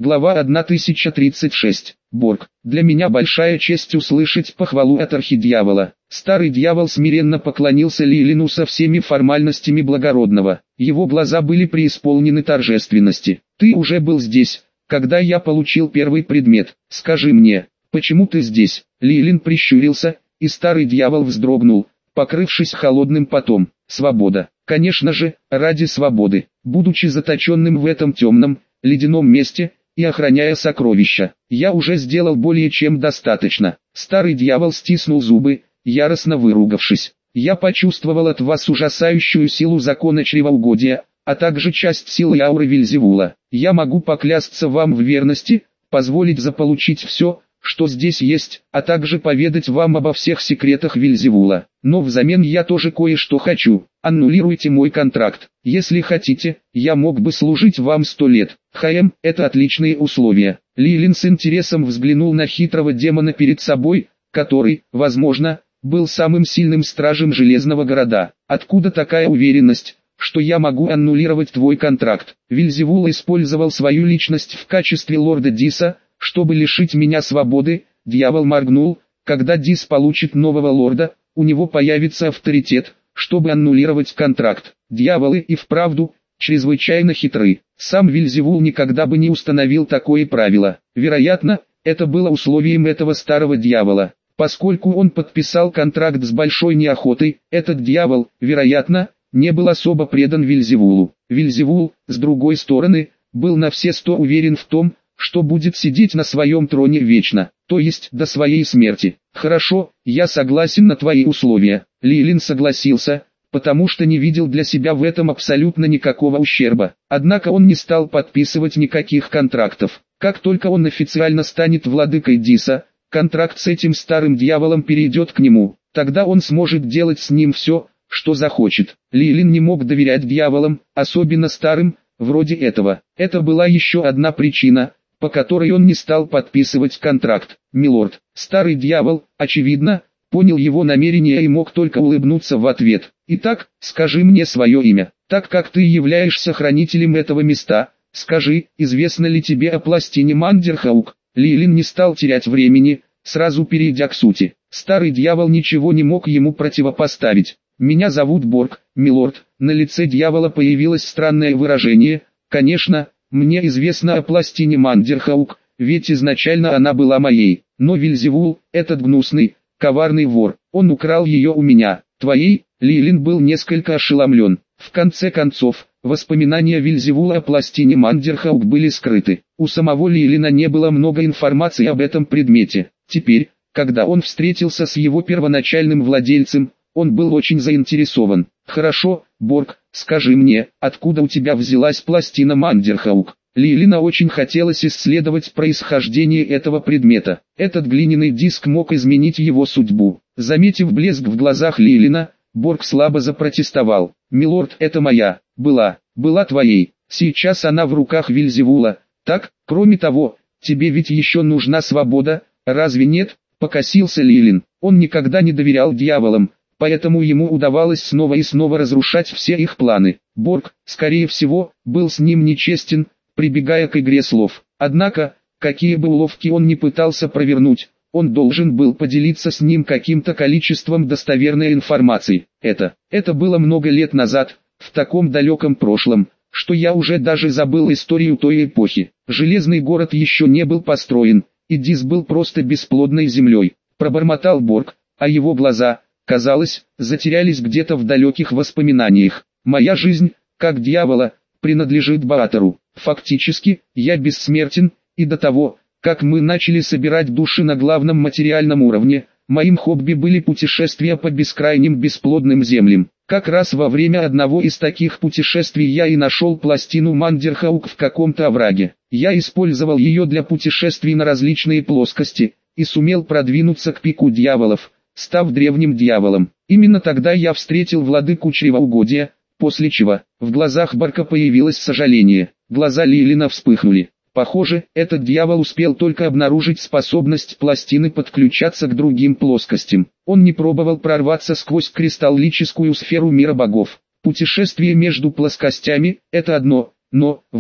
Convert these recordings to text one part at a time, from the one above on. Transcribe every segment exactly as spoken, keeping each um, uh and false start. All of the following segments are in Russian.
Глава тысяча тридцать шесть. Борг. Для меня большая честь услышать похвалу от архидьявола. Старый дьявол смиренно поклонился Лилину со всеми формальностями благородного. Его глаза были преисполнены торжественности. Ты уже был здесь, когда я получил первый предмет. Скажи мне, почему ты здесь? Лилин прищурился, и старый дьявол вздрогнул, покрывшись холодным потом. Свобода. Конечно же, ради свободы. Будучи заточенным в этом темном, ледяном месте, и охраняя сокровища, я уже сделал более чем достаточно. Старый дьявол стиснул зубы, яростно выругавшись. Я почувствовал от вас ужасающую силу закона чревоугодия, а также часть силы ауры Вельзевула. Я могу поклясться вам в верности, позволить заполучить все, что здесь есть, а также поведать вам обо всех секретах Вельзевула. Но взамен я тоже кое-что хочу. Аннулируйте мой контракт. Если хотите, я мог бы служить вам сто лет. Хаем, это отличные условия. Лилин с интересом взглянул на хитрого демона перед собой, который, возможно, был самым сильным стражем Железного города. Откуда такая уверенность, что я могу аннулировать твой контракт? Вельзевул использовал свою личность в качестве лорда Диса, чтобы лишить меня свободы. Дьявол моргнул. Когда Дис получит нового лорда, у него появится авторитет, чтобы аннулировать контракт. Дьяволы и вправду чрезвычайно хитры. Сам Вельзевул никогда бы не установил такое правило. Вероятно, это было условием этого старого дьявола. Поскольку он подписал контракт с большой неохотой, этот дьявол, вероятно, не был особо предан Вельзевулу. Вельзевул, с другой стороны, был на все сто уверен в том, что будет сидеть на своем троне вечно, то есть до своей смерти. Хорошо, я согласен на твои условия. Лилин согласился, потому что не видел для себя в этом абсолютно никакого ущерба. Однако он не стал подписывать никаких контрактов. Как только он официально станет владыкой Диса, контракт с этим старым дьяволом перейдет к нему. Тогда он сможет делать с ним все, что захочет. Лилин не мог доверять дьяволам, особенно старым, вроде этого. Это была еще одна причина, по которой он не стал подписывать контракт. Милорд, старый дьявол, очевидно, понял его намерение и мог только улыбнуться в ответ. Итак, скажи мне свое имя. Так как ты являешься хранителем этого места, скажи, известно ли тебе о пластине Мандерхаук? Лилин не стал терять времени, сразу перейдя к сути. Старый дьявол ничего не мог ему противопоставить. Меня зовут Борг, милорд. На лице дьявола появилось странное выражение. Конечно, мне известно о пластине Мандерхаук, ведь изначально она была моей. Но Вельзевул, этот гнусный, коварный вор, он украл ее у меня. Твоей? Лилин был несколько ошеломлен. В конце концов, воспоминания Вельзевула о пластине Мандерхаук были скрыты. У самого Лилина не было много информации об этом предмете. Теперь, когда он встретился с его первоначальным владельцем, он был очень заинтересован. Хорошо, Борг, скажи мне, откуда у тебя взялась пластина Мандерхаук? Лилина очень хотелось исследовать происхождение этого предмета. Этот глиняный диск мог изменить его судьбу. Заметив блеск в глазах Лилина, Борг слабо запротестовал. «Милорд, это моя, была, была твоей, сейчас она в руках Вельзевула, так? Кроме того, тебе ведь еще нужна свобода, разве нет?» Покосился Лилин. Он никогда не доверял дьяволам, поэтому ему удавалось снова и снова разрушать все их планы. Борг, скорее всего, был с ним нечестен, прибегая к игре слов. Однако, какие бы уловки он ни пытался провернуть, он должен был поделиться с ним каким-то количеством достоверной информации. Это, это было много лет назад, в таком далеком прошлом, что я уже даже забыл историю той эпохи. Железный город еще не был построен, и Дис был просто бесплодной землей. Пробормотал Борг, а его глаза, казалось, затерялись где-то в далеких воспоминаниях. Моя жизнь, как дьявола, принадлежит Баатору. Фактически, я бессмертен, и до того, как мы начали собирать души на главном материальном уровне, моим хобби были путешествия по бескрайним бесплодным землям. Как раз во время одного из таких путешествий я и нашел пластину Мандерхаук в каком-то овраге. Я использовал ее для путешествий на различные плоскости, и сумел продвинуться к пику дьяволов, став древним дьяволом. Именно тогда я встретил владыку чревоугодия, после чего в глазах Борга появилось сожаление. Глаза Лилина вспыхнули. Похоже, этот дьявол успел только обнаружить способность пластины подключаться к другим плоскостям. Он не пробовал прорваться сквозь кристаллическую сферу мира богов. Путешествие между плоскостями – это одно, но, вот,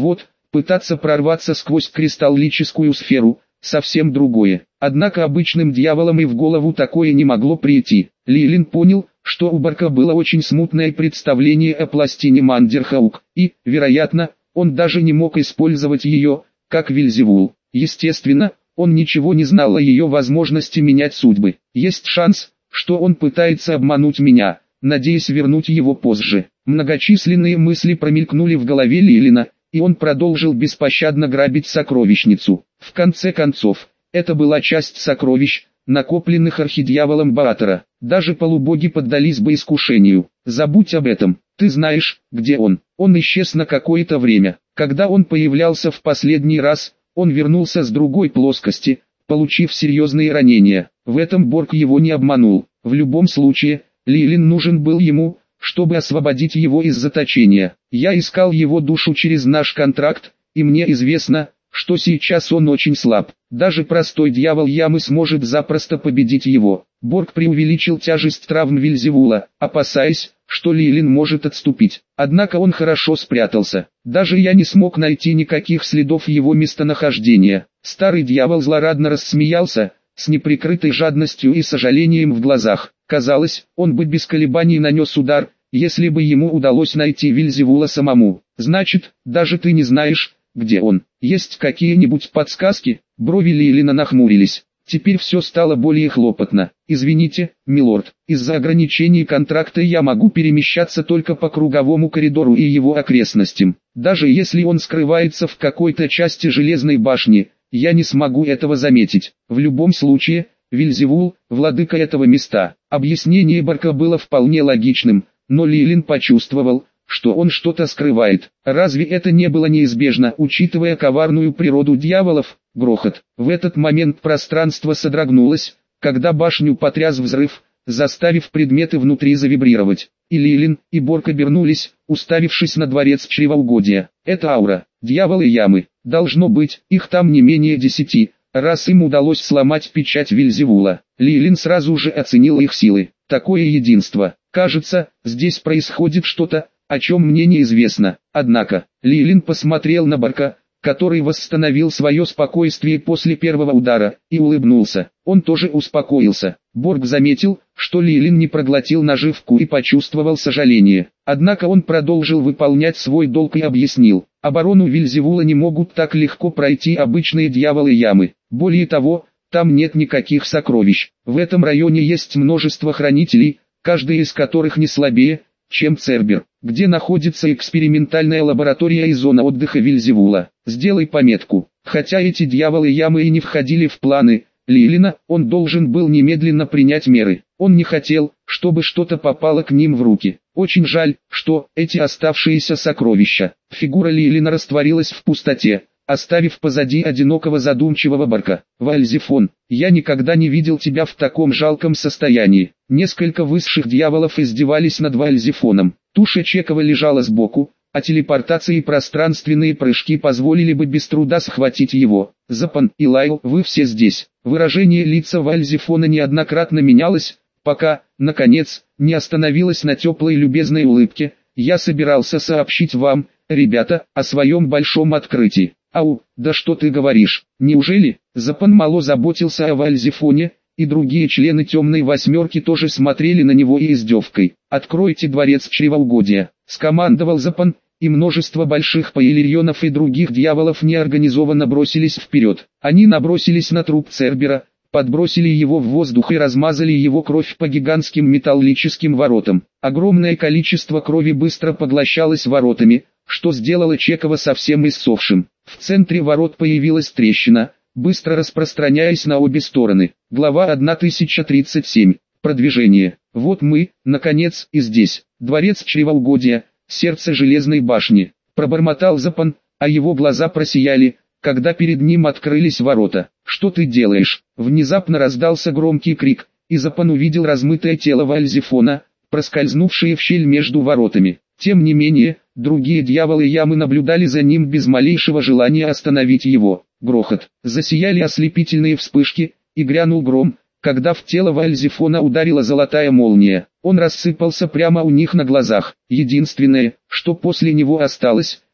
Пытаться прорваться сквозь кристаллическую сферу – совсем другое. Однако обычным дьяволам и в голову такое не могло прийти. Лилин понял, что у Борка было очень смутное представление о пластине Мандерхаук, и, вероятно, он даже не мог использовать ее, как Вельзевул. Естественно, он ничего не знал о ее возможности менять судьбы. Есть шанс, что он пытается обмануть меня, надеясь вернуть его позже. Многочисленные мысли промелькнули в голове Лилина, и он продолжил беспощадно грабить сокровищницу. В конце концов, это была часть сокровищ, накопленных архидьяволом Баатора. Даже полубоги поддались бы искушению. Забудь об этом, ты знаешь, где он. Он исчез на какое-то время. Когда он появлялся в последний раз, он вернулся с другой плоскости, получив серьезные ранения. В этом Борг его не обманул. В любом случае, Лилин нужен был ему, чтобы освободить его из заточения. Я искал его душу через наш контракт, и мне известно, что сейчас он очень слаб. Даже простой дьявол ямы сможет запросто победить его. Борг преувеличил тяжесть травм Вельзевула, опасаясь, что Лилин может отступить. Однако он хорошо спрятался. Даже я не смог найти никаких следов его местонахождения. Старый дьявол злорадно рассмеялся, с неприкрытой жадностью и сожалением в глазах. Казалось, он бы без колебаний нанес удар, если бы ему удалось найти Вельзевула самому. Значит, даже ты не знаешь, где он. Есть какие-нибудь подсказки? Брови Лилина нахмурились. Теперь все стало более хлопотно. Извините, милорд, из-за ограничений контракта я могу перемещаться только по круговому коридору и его окрестностям. Даже если он скрывается в какой-то части железной башни, я не смогу этого заметить. В любом случае, Вельзевул, владыка этого места. Объяснение Борка было вполне логичным, но Лилин почувствовал, что он что-то скрывает. Разве это не было неизбежно, учитывая коварную природу дьяволов? Грохот. В этот момент пространство содрогнулось, когда башню потряс взрыв, заставив предметы внутри завибрировать. И Лилин, и Борг обернулись, уставившись на дворец чревоугодия. Это аура, дьяволы ямы. Должно быть, их там не менее десяти, раз им удалось сломать печать Вельзевула. Лилин сразу же оценил их силы. Такое единство. Кажется, здесь происходит что-то, о чем мне неизвестно. Однако, Лилин посмотрел на Борка, который восстановил свое спокойствие после первого удара, и улыбнулся. Он тоже успокоился. Борг заметил, что Лилин не проглотил наживку и почувствовал сожаление. Однако он продолжил выполнять свой долг и объяснил. Оборону Вельзевула не могут так легко пройти обычные дьяволы ямы. Более того, там нет никаких сокровищ. В этом районе есть множество хранителей, каждый из которых не слабее, чем Цербер, где находится экспериментальная лаборатория и зона отдыха Вельзевула. Сделай пометку. Хотя эти дьяволы ямы и не входили в планы Лилина, он должен был немедленно принять меры. Он не хотел, чтобы что-то попало к ним в руки. Очень жаль, что эти оставшиеся сокровища. Фигура Лилина растворилась в пустоте, оставив позади одинокого задумчивого Борка. Вальзефон, я никогда не видел тебя в таком жалком состоянии. Несколько высших дьяволов издевались над Вальзефоном. Туша Чекова лежала сбоку, а телепортации и пространственные прыжки позволили бы без труда схватить его. Запан и Лайл, вы все здесь. Выражение лица Вальзефона неоднократно менялось, пока, наконец, не остановилось на теплой любезной улыбке. Я собирался сообщить вам, ребята, о своем большом открытии. Ау, да что ты говоришь, неужели? Запан мало заботился о Вальзефоне, и другие члены темной восьмерки тоже смотрели на него и издевкой. «Откройте дворец чревоугодия», — скомандовал Запан, и множество больших паэльонов и других дьяволов неорганизованно бросились вперед. Они набросились на труп Цербера, подбросили его в воздух и размазали его кровь по гигантским металлическим воротам. Огромное количество крови быстро поглощалось воротами, что сделало Чекова совсем иссохшим. В центре ворот появилась трещина, быстро распространяясь на обе стороны. Глава тысяча тридцать семь. Продвижение. Вот мы, наконец, и здесь. Дворец чревоугодия, сердце железной башни. Пробормотал Запан, а его глаза просияли, когда перед ним открылись ворота. «Что ты делаешь?» Внезапно раздался громкий крик, и Запан увидел размытое тело Вальзефона, проскользнувшее в щель между воротами. Тем не менее, другие дьяволы ямы наблюдали за ним без малейшего желания остановить его. Грохот. Засияли ослепительные вспышки, и грянул гром, когда в тело Вальзефона ударила золотая молния. Он рассыпался прямо у них на глазах. Единственное, что после него осталось,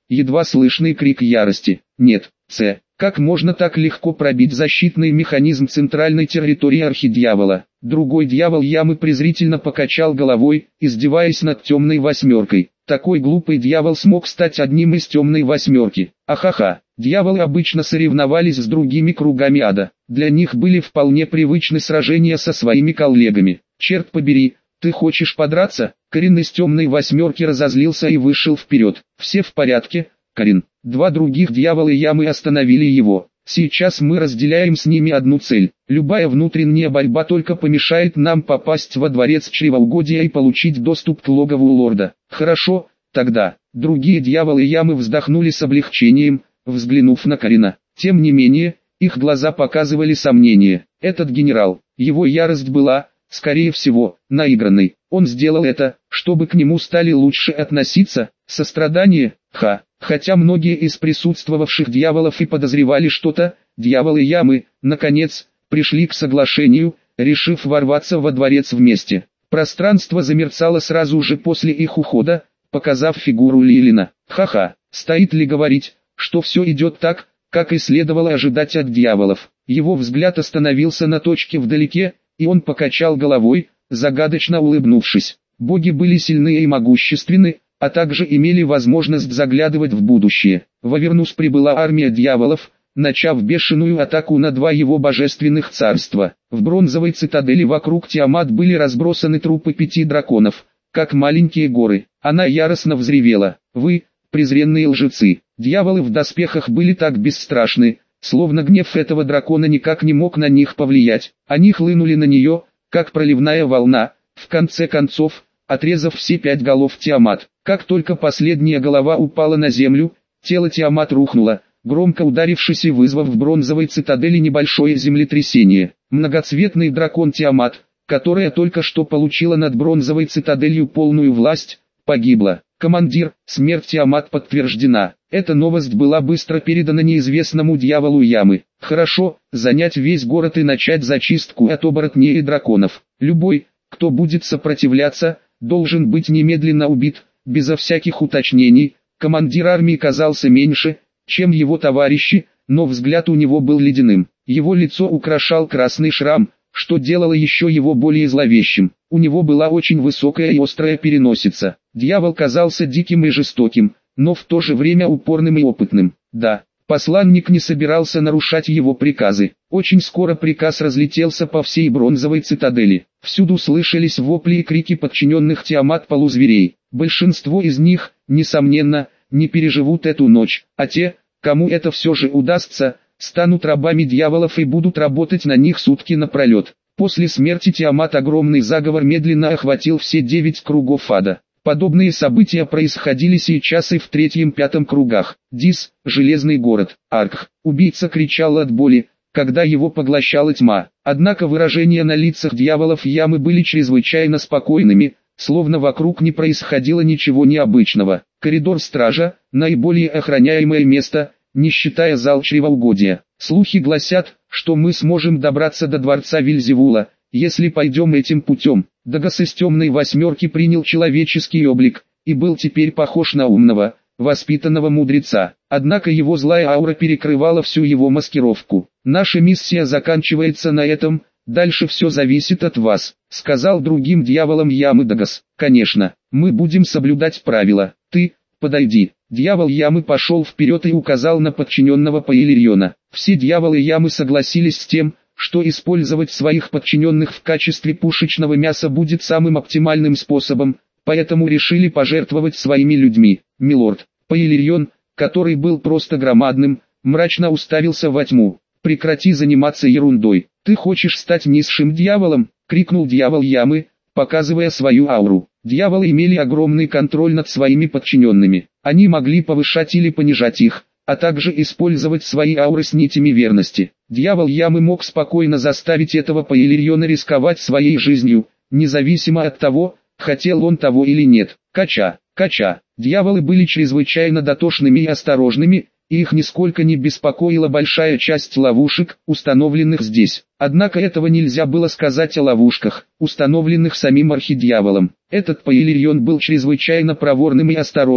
едва слышный крик ярости. Нет, С. Как можно так легко пробить защитный механизм центральной территории архидьявола? Другой дьявол ямы презрительно покачал головой, издеваясь над темной восьмеркой. Такой глупый дьявол смог стать одним из темной восьмерки. Ахаха, дьяволы обычно соревновались с другими кругами ада. Для них были вполне привычны сражения со своими коллегами. Черт побери, ты хочешь подраться? Карин из темной восьмерки разозлился и вышел вперед. Все в порядке, Карин? Два других дьявола ямы остановили его. Сейчас мы разделяем с ними одну цель. Любая внутренняя борьба только помешает нам попасть во дворец чревоугодия и получить доступ к логову лорда. Хорошо, тогда. Другие дьяволы ямы вздохнули с облегчением, взглянув на Карина. Тем не менее, их глаза показывали сомнение. Этот генерал, его ярость была, скорее всего, наигранной. Он сделал это, чтобы к нему стали лучше относиться. Сострадание, ха. Хотя многие из присутствовавших дьяволов и подозревали что-то, дьяволы ямы, наконец, пришли к соглашению, решив ворваться во дворец вместе. Пространство замерцало сразу же после их ухода, показав фигуру Лилина. Ха-ха, стоит ли говорить, что все идет так, как и следовало ожидать от дьяволов. Его взгляд остановился на точке вдалеке, и он покачал головой, загадочно улыбнувшись. Боги были сильны и могущественны, а также имели возможность заглядывать в будущее. В Авернус прибыла армия дьяволов, начав бешеную атаку на два его божественных царства. В бронзовой цитадели вокруг Тиамат были разбросаны трупы пяти драконов, как маленькие горы. Она яростно взревела: «Вы, презренные лжецы!» Дьяволы в доспехах были так бесстрашны, словно гнев этого дракона никак не мог на них повлиять. Они хлынули на нее, как проливная волна, в конце концов, отрезав все пять голов Тиамат. Как только последняя голова упала на землю, тело Тиамат рухнуло, громко ударившись и вызвав в бронзовой цитадели небольшое землетрясение. Многоцветный дракон Тиамат, которая только что получила над бронзовой цитаделью полную власть, погибла. Командир, смерть Тиамат подтверждена. Эта новость была быстро передана неизвестному дьяволу ямы. Хорошо, занять весь город и начать зачистку от оборотней и драконов. Любой, кто будет сопротивляться, должен быть немедленно убит. Безо всяких уточнений, командир армии казался меньше, чем его товарищи, но взгляд у него был ледяным. Его лицо украшал красный шрам, что делало еще его более зловещим. У него была очень высокая и острая переносица. Дьявол казался диким и жестоким, но в то же время упорным и опытным. Да, посланник не собирался нарушать его приказы. Очень скоро приказ разлетелся по всей бронзовой цитадели. Всюду слышались вопли и крики подчиненных Тиамат полузверей. Большинство из них, несомненно, не переживут эту ночь, а те, кому это все же удастся, станут рабами дьяволов и будут работать на них сутки напролет. После смерти Тиамат огромный заговор медленно охватил все девять кругов ада. Подобные события происходили сейчас и в третьем-пятом кругах. Дис, Железный город, Аркх. Убийца кричал от боли, когда его поглощала тьма. Однако выражения на лицах дьяволов ямы были чрезвычайно спокойными, словно вокруг не происходило ничего необычного. Коридор стража, наиболее охраняемое место, не считая зал чревоугодия. Слухи гласят, что мы сможем добраться до дворца Вильзевула, если пойдем этим путем. Дагас из темной восьмерки принял человеческий облик, и был теперь похож на умного, воспитанного мудреца. Однако его злая аура перекрывала всю его маскировку. «Наша миссия заканчивается на этом, дальше все зависит от вас», — сказал другим дьяволам ямы Дагас. «Конечно, мы будем соблюдать правила. Ты, подойди». Дьявол ямы пошел вперед и указал на подчиненного Паэльриона. Все дьяволы ямы согласились с тем, что использовать своих подчиненных в качестве пушечного мяса будет самым оптимальным способом, поэтому решили пожертвовать своими людьми. «Милорд», Паэльрион, который был просто громадным, мрачно уставился во тьму. «Прекрати заниматься ерундой. Ты хочешь стать низшим дьяволом?» — крикнул дьявол ямы, показывая свою ауру. Дьяволы имели огромный контроль над своими подчиненными. Они могли повышать или понижать их, а также использовать свои ауры с нитями верности. Дьявол ямы мог спокойно заставить этого Паэльриона рисковать своей жизнью, независимо от того, хотел он того или нет. Кача, кача. Дьяволы были чрезвычайно дотошными и осторожными, и их нисколько не беспокоила большая часть ловушек, установленных здесь. Однако этого нельзя было сказать о ловушках, установленных самим архидьяволом. Этот Паэльрион был чрезвычайно проворным и осторожным,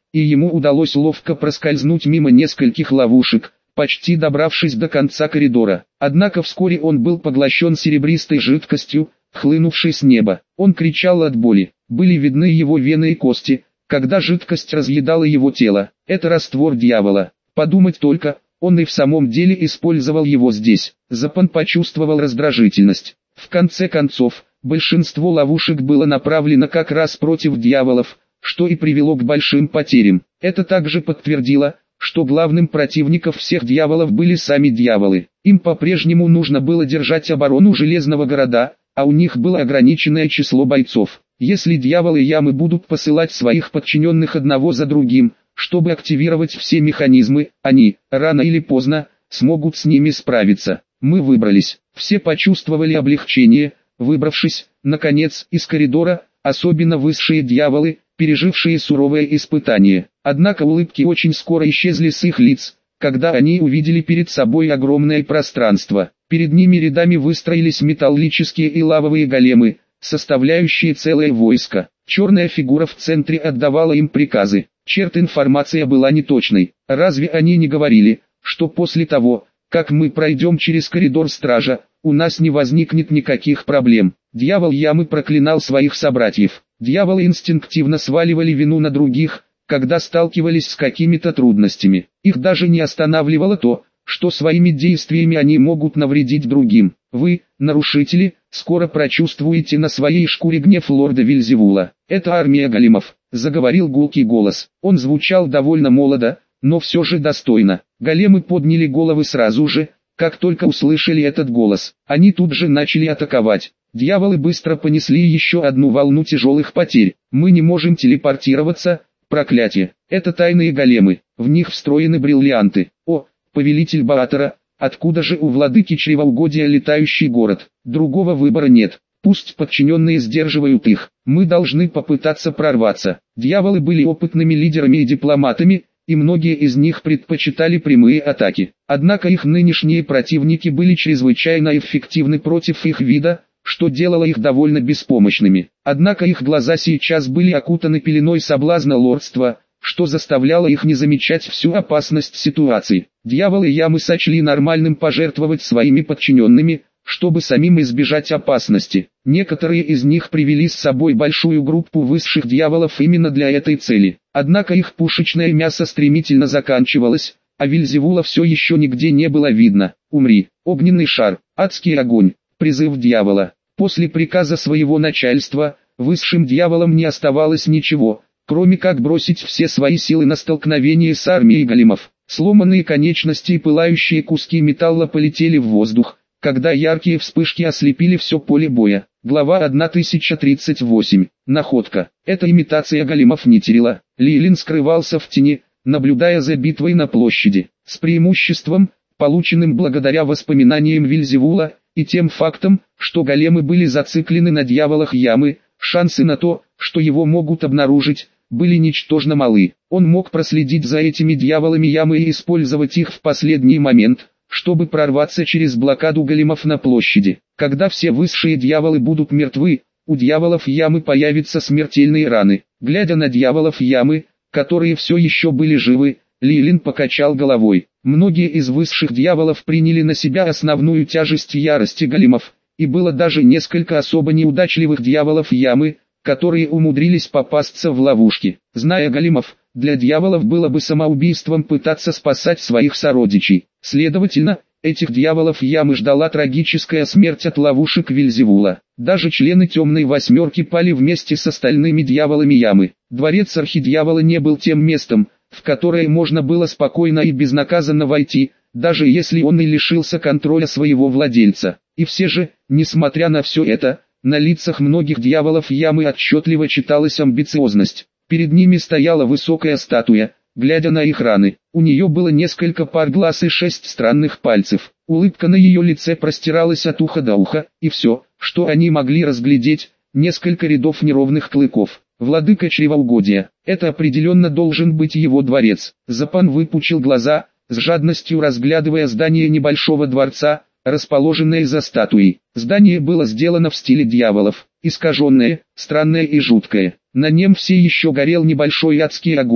и ему удалось ловко проскользнуть мимо нескольких ловушек, почти добравшись до конца коридора. Однако вскоре он был поглощен серебристой жидкостью, хлынувшей с неба. Он кричал от боли, были видны его вены и кости, когда жидкость разъедала его тело. Это раствор дьявола. Подумать только, он и в самом деле использовал его здесь. Запан почувствовал раздражительность. В конце концов, большинство ловушек было направлено как раз против дьяволов, что и привело к большим потерям. Это также подтвердило, что главным противником всех дьяволов были сами дьяволы. Им по-прежнему нужно было держать оборону Железного города, а у них было ограниченное число бойцов. Если дьяволы ямы будут посылать своих подчиненных одного за другим, чтобы активировать все механизмы, они, рано или поздно, смогут с ними справиться. Мы выбрались. Все почувствовали облегчение, выбравшись, наконец, из коридора, особенно высшие дьяволы, пережившие суровое испытание. Однако улыбки очень скоро исчезли с их лиц, когда они увидели перед собой огромное пространство. Перед ними рядами выстроились металлические и лавовые големы, составляющие целое войско. Черная фигура в центре отдавала им приказы. Черт, информация была неточной. Разве они не говорили, что после того, как мы пройдем через коридор стража, у нас не возникнет никаких проблем? Дьявол ямы проклинал своих собратьев. Дьяволы инстинктивно сваливали вину на других, когда сталкивались с какими-то трудностями. Их даже не останавливало то, что своими действиями они могут навредить другим. Вы, нарушители, скоро прочувствуете на своей шкуре гнев лорда Вельзевула. Это армия големов, заговорил гулкий голос. Он звучал довольно молодо, но все же достойно. Големы подняли головы сразу же, как только услышали этот голос. Они тут же начали атаковать. Дьяволы быстро понесли еще одну волну тяжелых потерь. Мы не можем телепортироваться, проклятие. Это тайные големы, в них встроены бриллианты. О, повелитель Баатора, откуда же у владыки чревоугодия летающий город? Другого выбора нет. Пусть подчиненные сдерживают их. Мы должны попытаться прорваться. Дьяволы были опытными лидерами и дипломатами, и многие из них предпочитали прямые атаки. Однако их нынешние противники были чрезвычайно эффективны против их вида, что делало их довольно беспомощными. Однако их глаза сейчас были окутаны пеленой соблазна лордства, что заставляло их не замечать всю опасность ситуации. Дьяволы ямы сочли нормальным пожертвовать своими подчиненными, чтобы самим избежать опасности. Некоторые из них привели с собой большую группу высших дьяволов именно для этой цели. Однако их пушечное мясо стремительно заканчивалось, а Вельзевула все еще нигде не было видно. Умри, огненный шар, адский огонь, призыв дьявола. После приказа своего начальства, высшим дьяволам не оставалось ничего, кроме как бросить все свои силы на столкновение с армией големов. Сломанные конечности и пылающие куски металла полетели в воздух, когда яркие вспышки ослепили все поле боя. Глава тысяча тридцать восемь. Находка. Эта имитация големов не теряла. Лилин скрывался в тени, наблюдая за битвой на площади. С преимуществом, полученным благодаря воспоминаниям Вельзевула, и тем фактом, что големы были зациклены на дьяволах ямы, шансы на то, что его могут обнаружить, были ничтожно малы. Он мог проследить за этими дьяволами ямы и использовать их в последний момент, чтобы прорваться через блокаду големов на площади. Когда все высшие дьяволы будут мертвы, у дьяволов ямы появятся смертельные раны. Глядя на дьяволов ямы, которые все еще были живы, Лилин покачал головой. Многие из высших дьяволов приняли на себя основную тяжесть ярости големов, и было даже несколько особо неудачливых дьяволов ямы, которые умудрились попасться в ловушки. Зная големов, для дьяволов было бы самоубийством пытаться спасать своих сородичей. Следовательно, этих дьяволов ямы ждала трагическая смерть от ловушек Вельзевула. Даже члены темной восьмерки пали вместе с остальными дьяволами ямы. Дворец архидьявола не был тем местом, в которое можно было спокойно и безнаказанно войти, даже если он и лишился контроля своего владельца. И все же, несмотря на все это, на лицах многих дьяволов ямы отчетливо читалась амбициозность. Перед ними стояла высокая статуя, глядя на их раны. У нее было несколько пар глаз и шесть странных пальцев. Улыбка на ее лице простиралась от уха до уха, и все, что они могли разглядеть, несколько рядов неровных клыков. Владыка чревоугодия, это определенно должен быть его дворец. Запан выпучил глаза, с жадностью разглядывая здание небольшого дворца, расположенное за статуей. Здание было сделано в стиле дьяволов, искаженное, странное и жуткое. На нем все еще горел небольшой адский огонь,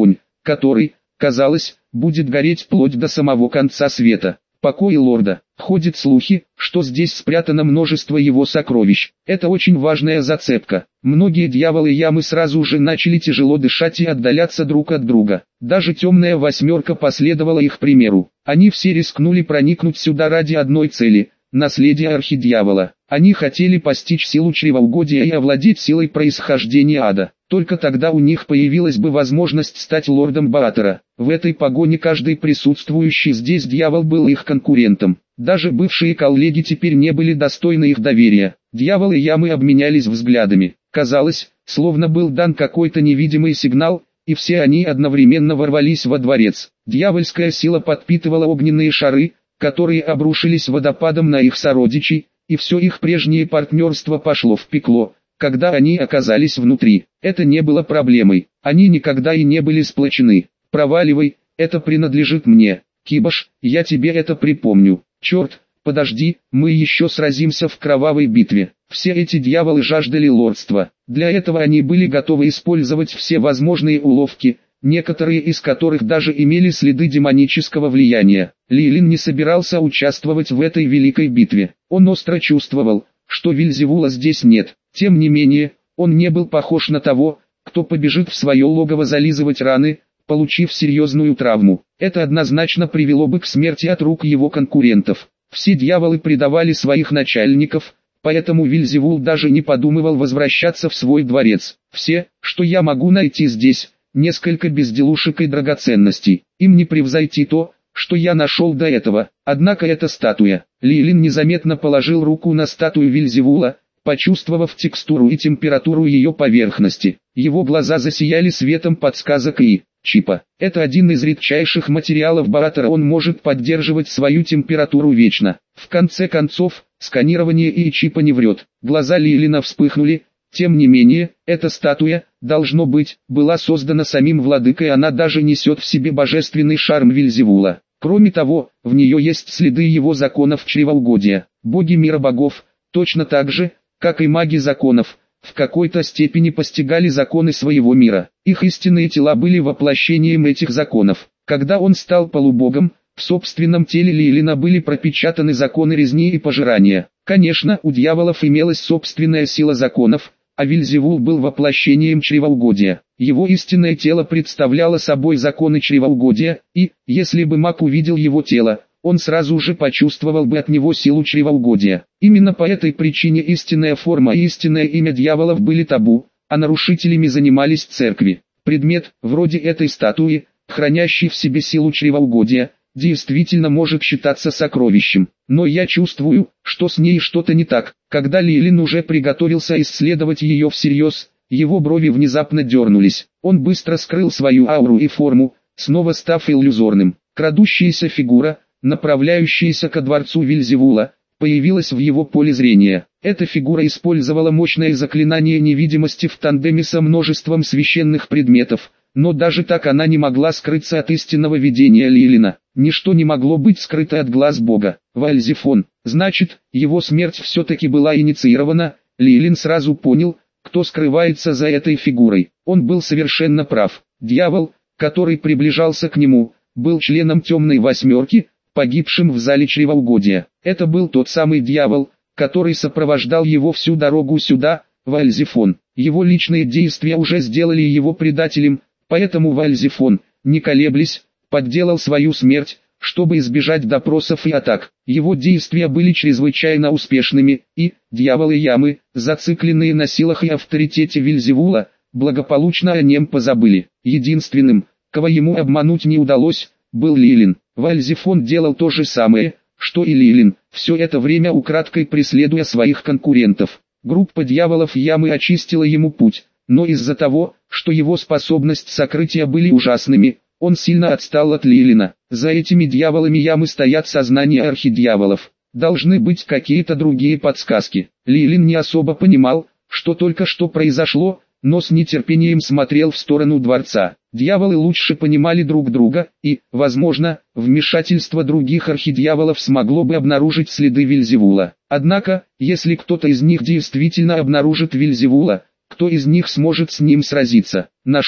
который, казалось, будет гореть вплоть до самого конца света. Покои лорда. Ходят слухи, что здесь спрятано множество его сокровищ. Это очень важная зацепка. Многие дьяволы ямы сразу же начали тяжело дышать и отдаляться друг от друга. Даже темная восьмерка последовала их примеру. Они все рискнули проникнуть сюда ради одной цели – наследия архидьявола. Они хотели постичь силу чревоугодия и овладеть силой происхождения ада. Только тогда у них появилась бы возможность стать лордом Баатара. В этой погоне каждый присутствующий здесь дьявол был их конкурентом. Даже бывшие коллеги теперь не были достойны их доверия. Дьяволы ямы обменялись взглядами. Казалось, словно был дан какой-то невидимый сигнал, и все они одновременно ворвались во дворец. Дьявольская сила подпитывала огненные шары, которые обрушились водопадом на их сородичей, и все их прежнее партнерство пошло в пекло, когда они оказались внутри. Это не было проблемой, они никогда и не были сплочены. «Проваливай, это принадлежит мне, Кибаш, я тебе это припомню. Черт, подожди, мы еще сразимся в кровавой битве». Все эти дьяволы жаждали лордства. Для этого они были готовы использовать все возможные уловки, некоторые из которых даже имели следы демонического влияния. Лилин не собирался участвовать в этой великой битве. Он остро чувствовал, что Вельзевула здесь нет. Тем не менее, он не был похож на того, кто побежит в свое логово зализывать раны, получив серьезную травму. Это однозначно привело бы к смерти от рук его конкурентов. Все дьяволы предавали своих начальников, поэтому Вельзевул даже не подумывал возвращаться в свой дворец. Все, что я могу найти здесь, несколько безделушек и драгоценностей. Им не превзойти то, что я нашел до этого. Однако эта статуя. Лилин незаметно положил руку на статую Вельзевула, почувствовав текстуру и температуру ее поверхности. Его глаза засияли светом подсказок и чипа. Это один из редчайших материалов Баатара, он может поддерживать свою температуру вечно. В конце концов, сканирование и чипа не врет. Глаза Лилина вспыхнули. Тем не менее, эта статуя, должно быть, была создана самим владыкой, она даже несет в себе божественный шарм Вельзевула. Кроме того, в нее есть следы его законов чревоугодия. Боги мира богов, точно так же, как и маги законов, в какой-то степени постигали законы своего мира. Их истинные тела были воплощением этих законов. Когда он стал полубогом, в собственном теле Лилина были пропечатаны законы резни и пожирания. Конечно, у дьяволов имелась собственная сила законов, а Вельзевул был воплощением чревоугодия. Его истинное тело представляло собой законы чревоугодия, и, если бы маг увидел его тело, он сразу же почувствовал бы от него силу чревоугодия. Именно по этой причине истинная форма и истинное имя дьяволов были табу, а нарушителями занимались церкви. Предмет, вроде этой статуи, хранящий в себе силу чревоугодия, действительно может считаться сокровищем. Но я чувствую, что с ней что-то не так. Когда Лилин уже приготовился исследовать ее всерьез, его брови внезапно дернулись. Он быстро скрыл свою ауру и форму, снова став иллюзорным. Крадущаяся фигура, направляющаяся ко дворцу Вельзевула, появилась в его поле зрения. Эта фигура использовала мощное заклинание невидимости в тандеме со множеством священных предметов, но даже так она не могла скрыться от истинного видения Лилина. Ничто не могло быть скрыто от глаз Бога. Вальзефон. Значит, его смерть все-таки была инициирована. Лилин сразу понял, кто скрывается за этой фигурой. Он был совершенно прав. Дьявол, который приближался к нему, был членом темной восьмерки, погибшим в зале чревоугодия. Это был тот самый дьявол, который сопровождал его всю дорогу сюда, Вальзефон. Его личные действия уже сделали его предателем, поэтому Вальзефон, не колеблясь, подделал свою смерть, чтобы избежать допросов и атак. Его действия были чрезвычайно успешными, и дьяволы ямы, зацикленные на силах и авторитете Вельзевула, благополучно о нем позабыли. Единственным, кого ему обмануть не удалось, был Лилин. Вальзефон делал то же самое, что и Лилин, все это время украдкой преследуя своих конкурентов. Группа дьяволов ямы очистила ему путь, но из-за того, что его способность сокрытия были ужасными, он сильно отстал от Лилина. За этими дьяволами ямы стоят сознания архидьяволов. Должны быть какие-то другие подсказки. Лилин не особо понимал, что только что произошло, но с нетерпением смотрел в сторону дворца. Дьяволы лучше понимали друг друга, и, возможно, вмешательство других архидьяволов смогло бы обнаружить следы Вельзевула. Однако, если кто-то из них действительно обнаружит Вельзевула, кто из них сможет с ним сразиться? Нашел.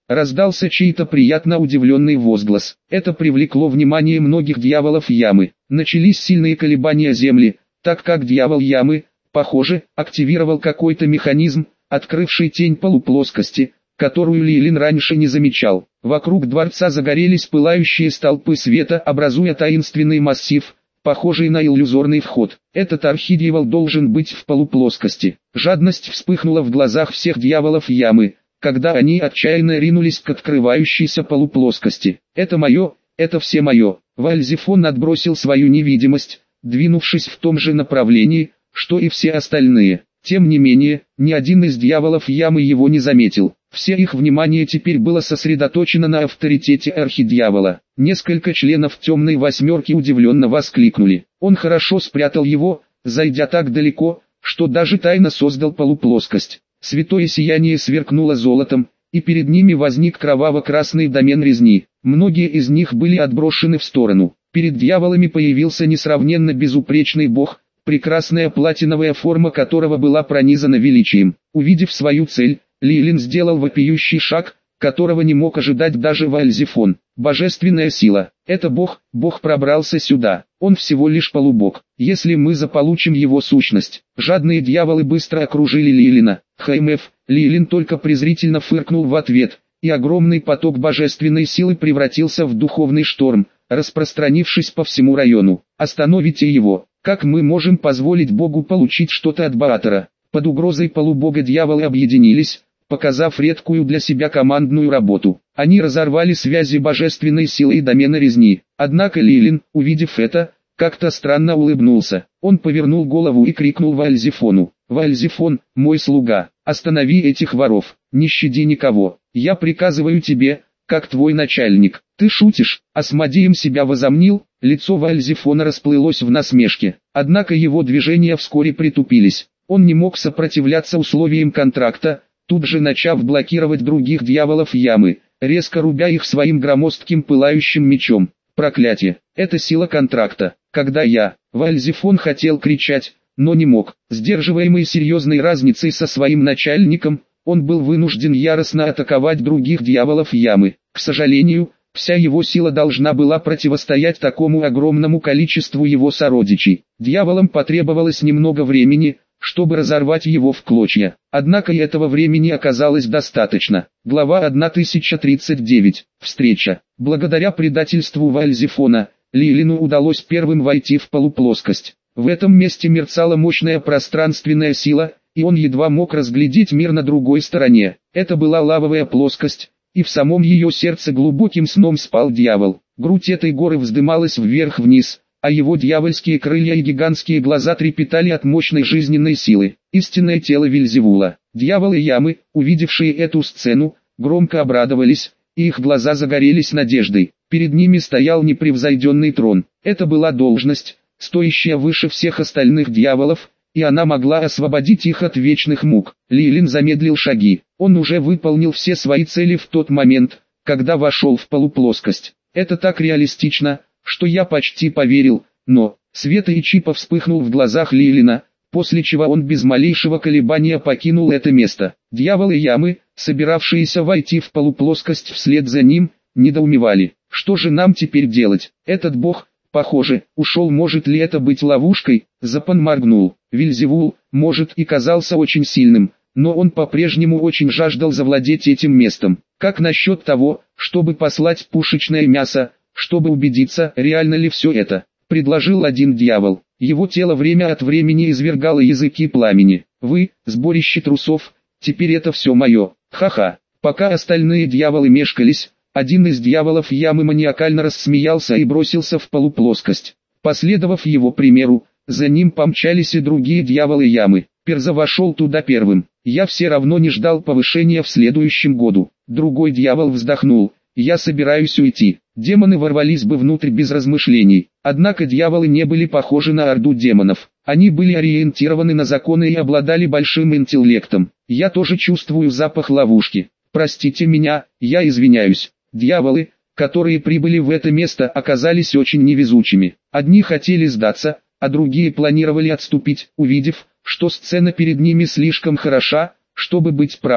Раздался чей-то приятно удивленный возглас. Это привлекло внимание многих дьяволов ямы. Начались сильные колебания земли, так как дьявол ямы, похоже, активировал какой-то механизм, открывший тень полуплоскости, которую Лилин раньше не замечал. Вокруг дворца загорелись пылающие столпы света, образуя таинственный массив, похожий на иллюзорный вход. Этот архидьявол должен быть в полуплоскости. Жадность вспыхнула в глазах всех дьяволов ямы, когда они отчаянно ринулись к открывающейся полуплоскости. «Это мое, это все мое». Вальзефон отбросил свою невидимость, двинувшись в том же направлении, что и все остальные. Тем не менее, ни один из дьяволов ямы его не заметил. Все их внимание теперь было сосредоточено на авторитете архидьявола. Несколько членов темной восьмерки удивленно воскликнули. Он хорошо спрятал его, зайдя так далеко, что даже тайно создал полуплоскость. Святое сияние сверкнуло золотом, и перед ними возник кроваво-красный домен резни. Многие из них были отброшены в сторону. Перед дьяволами появился несравненно безупречный бог, прекрасная платиновая форма которого была пронизана величием. Увидев свою цель, Лилин сделал вопиющий шаг, которого не мог ожидать даже Вальзефон. Божественная сила. Это бог, бог пробрался сюда. Он всего лишь полубог. Если мы заполучим его сущность. Жадные дьяволы быстро окружили Лилина. ХМФ, Лилин только презрительно фыркнул в ответ, и огромный поток божественной силы превратился в духовный шторм, распространившись по всему району. Остановите его. Как мы можем позволить богу получить что-то от Баатора? Под угрозой полубога дьяволы объединились, показав редкую для себя командную работу. Они разорвали связи божественной силы и домена резни. Однако Лилин, увидев это, как-то странно улыбнулся. Он повернул голову и крикнул Вальзефону: «Вальзефон, мой слуга, останови этих воров, не щади никого. Я приказываю тебе, как твой начальник». «Ты шутишь?» Асмодеем себя возомнил, лицо Вальзефона расплылось в насмешке. Однако его движения вскоре притупились. Он не мог сопротивляться условиям контракта, тут же начав блокировать других дьяволов ямы, резко рубя их своим громоздким пылающим мечом. Проклятие! Это сила контракта. Когда я, Вальзефон, хотел кричать, но не мог. Сдерживаемый серьезной разницей со своим начальником, он был вынужден яростно атаковать других дьяволов ямы. К сожалению, вся его сила должна была противостоять такому огромному количеству его сородичей. Дьяволам потребовалось немного времени, чтобы разорвать его в клочья. Однако и этого времени оказалось достаточно. Глава тысяча тридцать девять. Встреча. Благодаря предательству Вальзефона, Лилину удалось первым войти в полуплоскость. В этом месте мерцала мощная пространственная сила, и он едва мог разглядеть мир на другой стороне. Это была лавовая плоскость, и в самом ее сердце глубоким сном спал дьявол. Грудь этой горы вздымалась вверх-вниз, а его дьявольские крылья и гигантские глаза трепетали от мощной жизненной силы. Истинное тело Вельзевула. Дьяволы ямы, увидевшие эту сцену, громко обрадовались, и их глаза загорелись надеждой. Перед ними стоял непревзойденный трон. Это была должность, стоящая выше всех остальных дьяволов, и она могла освободить их от вечных мук. Лилин замедлил шаги. Он уже выполнил все свои цели в тот момент, когда вошел в полуплоскость. Это так реалистично, что я почти поверил, но свет Ичипа вспыхнул в глазах Лилина, после чего он без малейшего колебания покинул это место. Дьяволы ямы, собиравшиеся войти в полуплоскость вслед за ним, недоумевали. Что же нам теперь делать? Этот бог, похоже, ушел. Может ли это быть ловушкой? Запан моргнул. Вельзевул, может, и казался очень сильным, но он по-прежнему очень жаждал завладеть этим местом. Как насчет того, чтобы послать пушечное мясо, чтобы убедиться, реально ли все это? Предложил один дьявол. Его тело время от времени извергало языки пламени. Вы, сборище трусов, теперь это все мое. Ха-ха. Пока остальные дьяволы мешкались, один из дьяволов ямы маниакально рассмеялся и бросился в полуплоскость. Последовав его примеру, за ним помчались и другие дьяволы ямы. Перза вошел туда первым. Я все равно не ждал повышения в следующем году. Другой дьявол вздохнул. Я собираюсь уйти. Демоны ворвались бы внутрь без размышлений. Однако дьяволы не были похожи на орду демонов. Они были ориентированы на законы и обладали большим интеллектом. Я тоже чувствую запах ловушки. Простите меня, я извиняюсь. Дьяволы, которые прибыли в это место, оказались очень невезучими. Одни хотели сдаться, а другие планировали отступить, увидев, что сцена перед ними слишком хороша, чтобы быть правдой.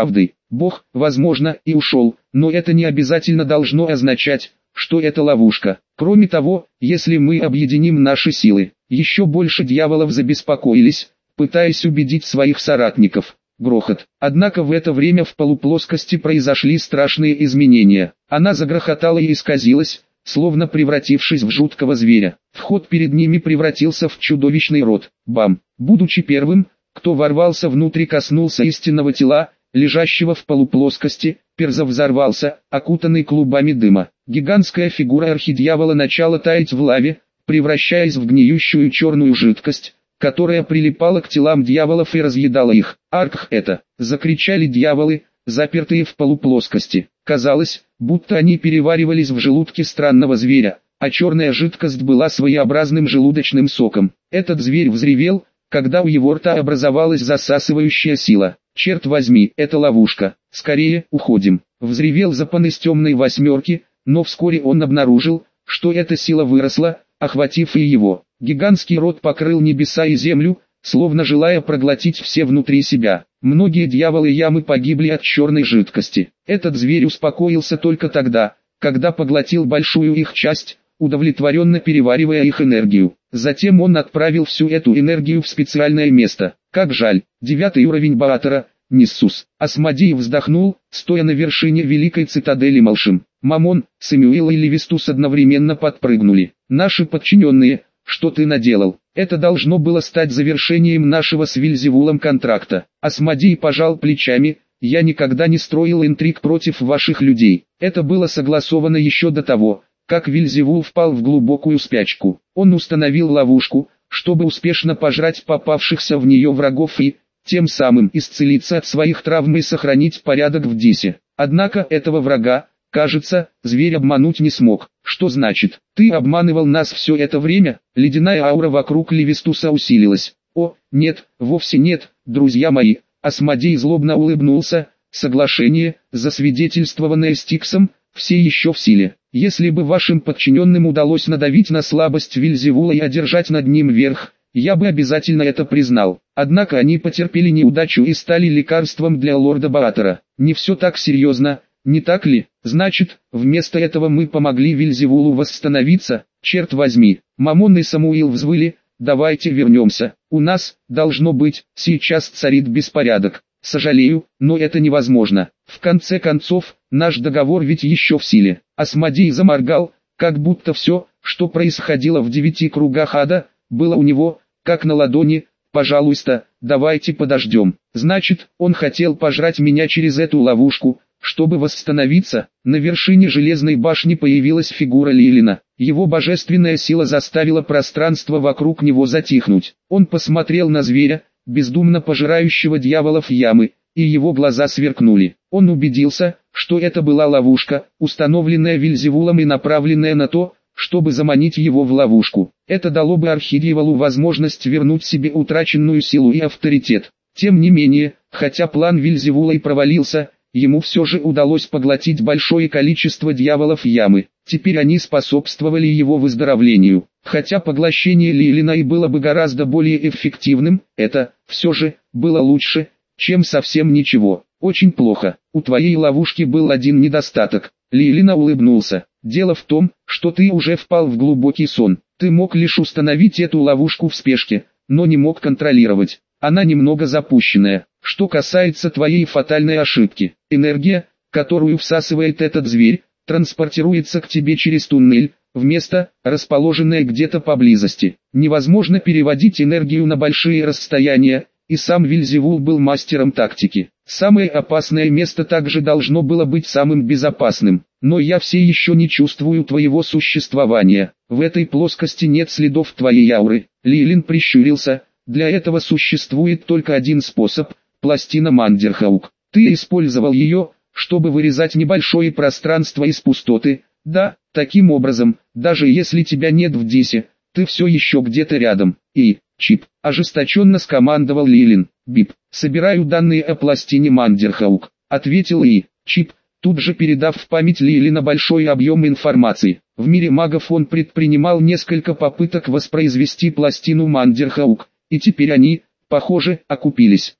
Бог, возможно, и ушел, но это не обязательно должно означать, что это ловушка. Кроме того, если мы объединим наши силы, еще больше дьяволов забеспокоились, пытаясь убедить своих соратников. Грохот. Однако в это время в полуплоскости произошли страшные изменения. Она загрохотала и исказилась, словно превратившись в жуткого зверя. Вход перед ними превратился в чудовищный рот. Бам! Будучи первым, кто ворвался внутрь, коснулся истинного тела, лежащего в полуплоскости, Перза взорвался, окутанный клубами дыма. Гигантская фигура архидьявола начала таять в лаве, превращаясь в гниющую черную жидкость, которая прилипала к телам дьяволов и разъедала их. «Аркх это!» — закричали дьяволы, запертые в полуплоскости. Казалось, будто они переваривались в желудке странного зверя, а черная жидкость была своеобразным желудочным соком. Этот зверь взревел, когда у его рта образовалась засасывающая сила. «Черт возьми, это ловушка! Скорее, уходим!» Взревел Запан из темной восьмерки, но вскоре он обнаружил, что эта сила выросла, охватив и его. Гигантский рот покрыл небеса и землю, словно желая проглотить все внутри себя. Многие дьяволы ямы погибли от черной жидкости. Этот зверь успокоился только тогда, когда поглотил большую их часть, удовлетворенно переваривая их энергию. Затем он отправил всю эту энергию в специальное место. Как жаль, девятый уровень Баатара, Ниссус. Асмодей вздохнул, стоя на вершине великой цитадели Малшим. Мамон, Самюил и Левистус одновременно подпрыгнули. «Наши подчиненные, что ты наделал? Это должно было стать завершением нашего с Вильзевулом контракта». Асмодей пожал плечами: «Я никогда не строил интриг против ваших людей. Это было согласовано еще до того, как Вильзевул впал в глубокую спячку. Он установил ловушку, чтобы успешно пожрать попавшихся в нее врагов и, тем самым, исцелиться от своих травм и сохранить порядок в Дисе. Однако этого врага, кажется, зверь обмануть не смог». «Что значит, ты обманывал нас все это время?» Ледяная аура вокруг Левистуса усилилась. «О, нет, вовсе нет, друзья мои». Асмодей злобно улыбнулся. «Соглашение, засвидетельствованное Стиксом, все еще в силе. Если бы вашим подчиненным удалось надавить на слабость Вильзевула и одержать над ним верх, я бы обязательно это признал. Однако они потерпели неудачу и стали лекарством для лорда Баатара. Не все так серьезно, не так ли? Значит, вместо этого мы помогли Вильзевулу восстановиться? Черт возьми!» Мамон и Самуил взвыли: «Давайте вернемся. У нас, должно быть, сейчас царит беспорядок. Сожалею, но это невозможно. В конце концов, наш договор ведь еще в силе». Асмодей заморгал, как будто все, что происходило в девяти кругах ада, было у него, как на ладони. «Пожалуйста, давайте подождем». «Значит, он хотел пожрать меня через эту ловушку, чтобы восстановиться?» На вершине железной башни появилась фигура Лилина. Его божественная сила заставила пространство вокруг него затихнуть. Он посмотрел на зверя, бездумно пожирающего дьяволов ямы, и его глаза сверкнули. Он убедился, что это была ловушка, установленная Вильзевулом и направленная на то, чтобы заманить его в ловушку. Это дало бы архидьяволу возможность вернуть себе утраченную силу и авторитет. Тем не менее, хотя план Вильзевула и провалился, ему все же удалось поглотить большое количество дьяволов ямы. Теперь они способствовали его выздоровлению. Хотя поглощение Лилина и было бы гораздо более эффективным, это, все же, было лучше, чем совсем ничего. «Очень плохо. У твоей ловушки был один недостаток». Лилина улыбнулся. «Дело в том, что ты уже впал в глубокий сон. Ты мог лишь установить эту ловушку в спешке, но не мог контролировать. Она немного запущенная. Что касается твоей фатальной ошибки, энергия, которую всасывает этот зверь, транспортируется к тебе через туннель, в место, расположенное где-то поблизости. Невозможно переводить энергию на большие расстояния, и сам Вильзевул был мастером тактики. Самое опасное место также должно было быть самым безопасным. Но я все еще не чувствую твоего существования. В этой плоскости нет следов твоей ауры». Лилин прищурился. «Для этого существует только один способ – пластина Мандерхаук. Ты использовал ее, чтобы вырезать небольшое пространство из пустоты. Да, таким образом, даже если тебя нет в Дисе, ты все еще где-то рядом. И, Чип, ожесточенно скомандовал Лилин. «Бип, собираю данные о пластине Мандерхаук», ответил И. Чип, тут же передав в память Лилина большой объем информации. В мире магов он предпринимал несколько попыток воспроизвести пластину Мандерхаук, и теперь они, похоже, окупились.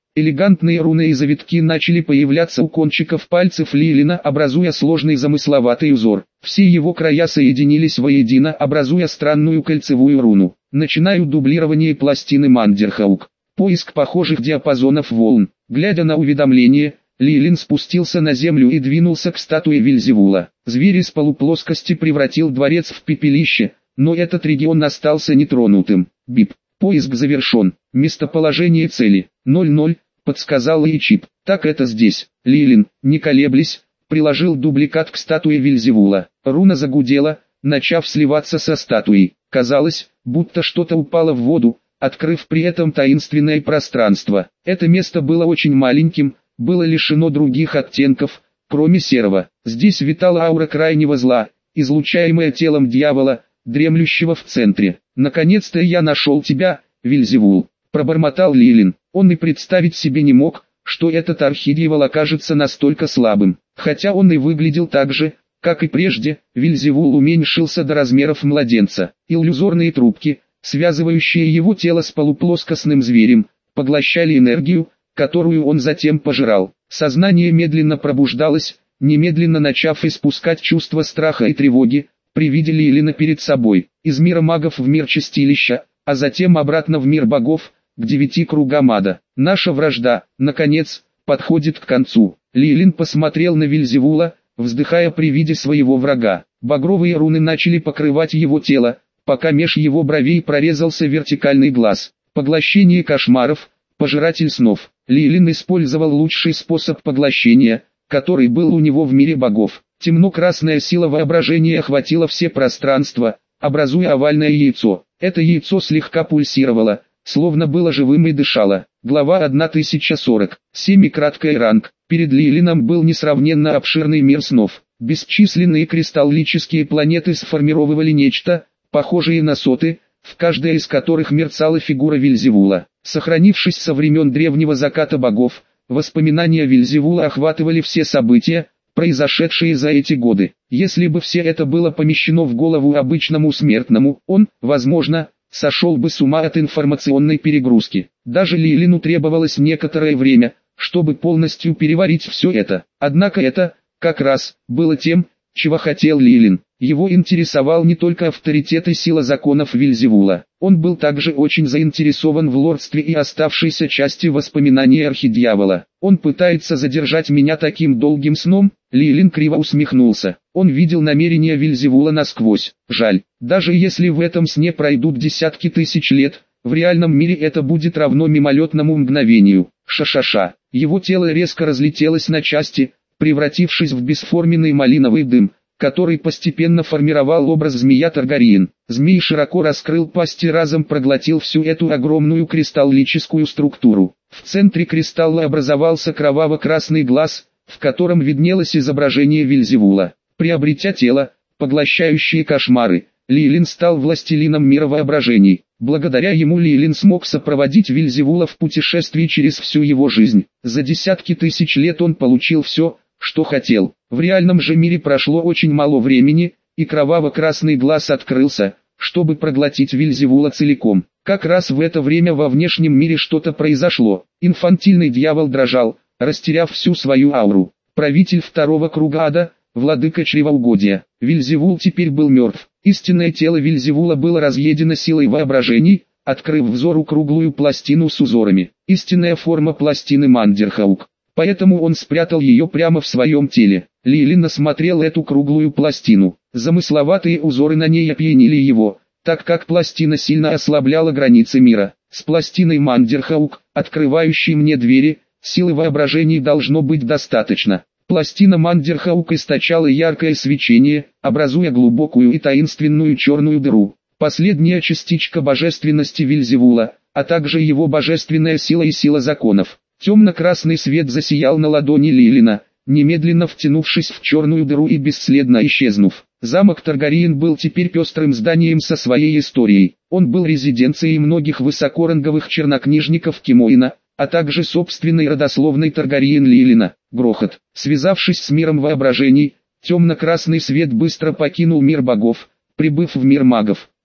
Элегантные руны и завитки начали появляться у кончиков пальцев Лилина, образуя сложный замысловатый узор. Все его края соединились воедино, образуя странную кольцевую руну. Начинаю дублирование пластины Мандерхаук. Поиск похожих диапазонов волн. Глядя на уведомление, Лилин спустился на землю и двинулся к статуе Вельзевула. Зверь из полуплоскости превратил дворец в пепелище, но этот регион остался нетронутым. Бип. Поиск завершен. Местоположение цели. ноль ноль, подсказал ей чип. Так это здесь. Лилин, не колеблясь, приложил дубликат к статуе Вельзевула. Руна загудела, начав сливаться со статуей. Казалось, будто что-то упало в воду, открыв при этом таинственное пространство. Это место было очень маленьким, было лишено других оттенков, кроме серого. Здесь витала аура крайнего зла, излучаемая телом дьявола, дремлющего в центре. «Наконец-то я нашел тебя, Вельзевул», — пробормотал Лилин. Он и представить себе не мог, что этот архидьявол окажется настолько слабым. Хотя он и выглядел так же, как и прежде, Вельзевул уменьшился до размеров младенца. Иллюзорные трубки, связывающие его тело с полуплоскостным зверем, поглощали энергию, которую он затем пожирал. Сознание медленно пробуждалось, немедленно начав испускать чувство страха и тревоги, при виде Лилина перед собой. Из мира магов в мир чистилища, а затем обратно в мир богов, к девяти кругам ада. Наша вражда, наконец, подходит к концу. Лилин посмотрел на Вельзевула, вздыхая при виде своего врага. Багровые руны начали покрывать его тело, пока меж его бровей прорезался вертикальный глаз. Поглощение кошмаров, пожиратель снов. Лилин использовал лучший способ поглощения, который был у него в мире богов. Темно-красная сила воображения охватила все пространства, образуя овальное яйцо. Это яйцо слегка пульсировало, словно было живым и дышало. Глава тысяча сорок семь и краткий ранг. Перед Лилином был несравненно обширный мир снов. Бесчисленные кристаллические планеты сформировали нечто, похожее на соты, в каждой из которых мерцала фигура Вельзевула. Сохранившись со времен древнего заката богов, воспоминания Вельзевула охватывали все события, произошедшие за эти годы. Если бы все это было помещено в голову обычному смертному, он, возможно, сошел бы с ума от информационной перегрузки. Даже Лилину требовалось некоторое время, чтобы полностью переварить все это. Однако это, как раз, было тем, чего хотел Лилин. Его интересовал не только авторитет и сила законов Вельзевула. Он был также очень заинтересован в лордстве и оставшейся части воспоминаний архидьявола. «Он пытается задержать меня таким долгим сном?» Лилин криво усмехнулся. Он видел намерения Вельзевула насквозь. Жаль, даже если в этом сне пройдут десятки тысяч лет, в реальном мире это будет равно мимолетному мгновению. Ша-ша-ша. Его тело резко разлетелось на части, превратившись в бесформенный малиновый дым, который постепенно формировал образ змея Таргариен. Змей широко раскрыл пасть и разом проглотил всю эту огромную кристаллическую структуру. В центре кристалла образовался кроваво-красный глаз, в котором виднелось изображение Вельзевула. Приобретя тело, поглощающее кошмары, Лилин стал властелином мира воображений. Благодаря ему Лилин смог сопроводить Вельзевула в путешествии через всю его жизнь. За десятки тысяч лет он получил все, что хотел. В реальном же мире прошло очень мало времени, и кроваво-красный глаз открылся, чтобы проглотить Вельзевула целиком. Как раз в это время во внешнем мире что-то произошло. Инфантильный дьявол дрожал, растеряв всю свою ауру. Правитель второго круга ада, владыка чревоугодия. Вельзевул теперь был мертв. Истинное тело Вельзевула было разъедено силой воображений, открыв взору круглую пластину с узорами. Истинная форма пластины Мандерхаук. Поэтому он спрятал ее прямо в своем теле. Лилин осмотрел эту круглую пластину. Замысловатые узоры на ней опьянили его, так как пластина сильно ослабляла границы мира. С пластиной Мандерхаук, открывающей мне двери, силы воображений должно быть достаточно. Пластина Мандерхаук источала яркое свечение, образуя глубокую и таинственную черную дыру. Последняя частичка божественности Вельзевула, а также его божественная сила и сила законов. Темно-красный свет засиял на ладони Лилина, немедленно втянувшись в черную дыру и бесследно исчезнув. Замок Таргариен был теперь пестрым зданием со своей историей. Он был резиденцией многих высокоранговых чернокнижников Кимоина, а также собственной родословной Таргариен Лилина. Грохот. Связавшись с миром воображений, темно-красный свет быстро покинул мир богов, прибыв в мир магов.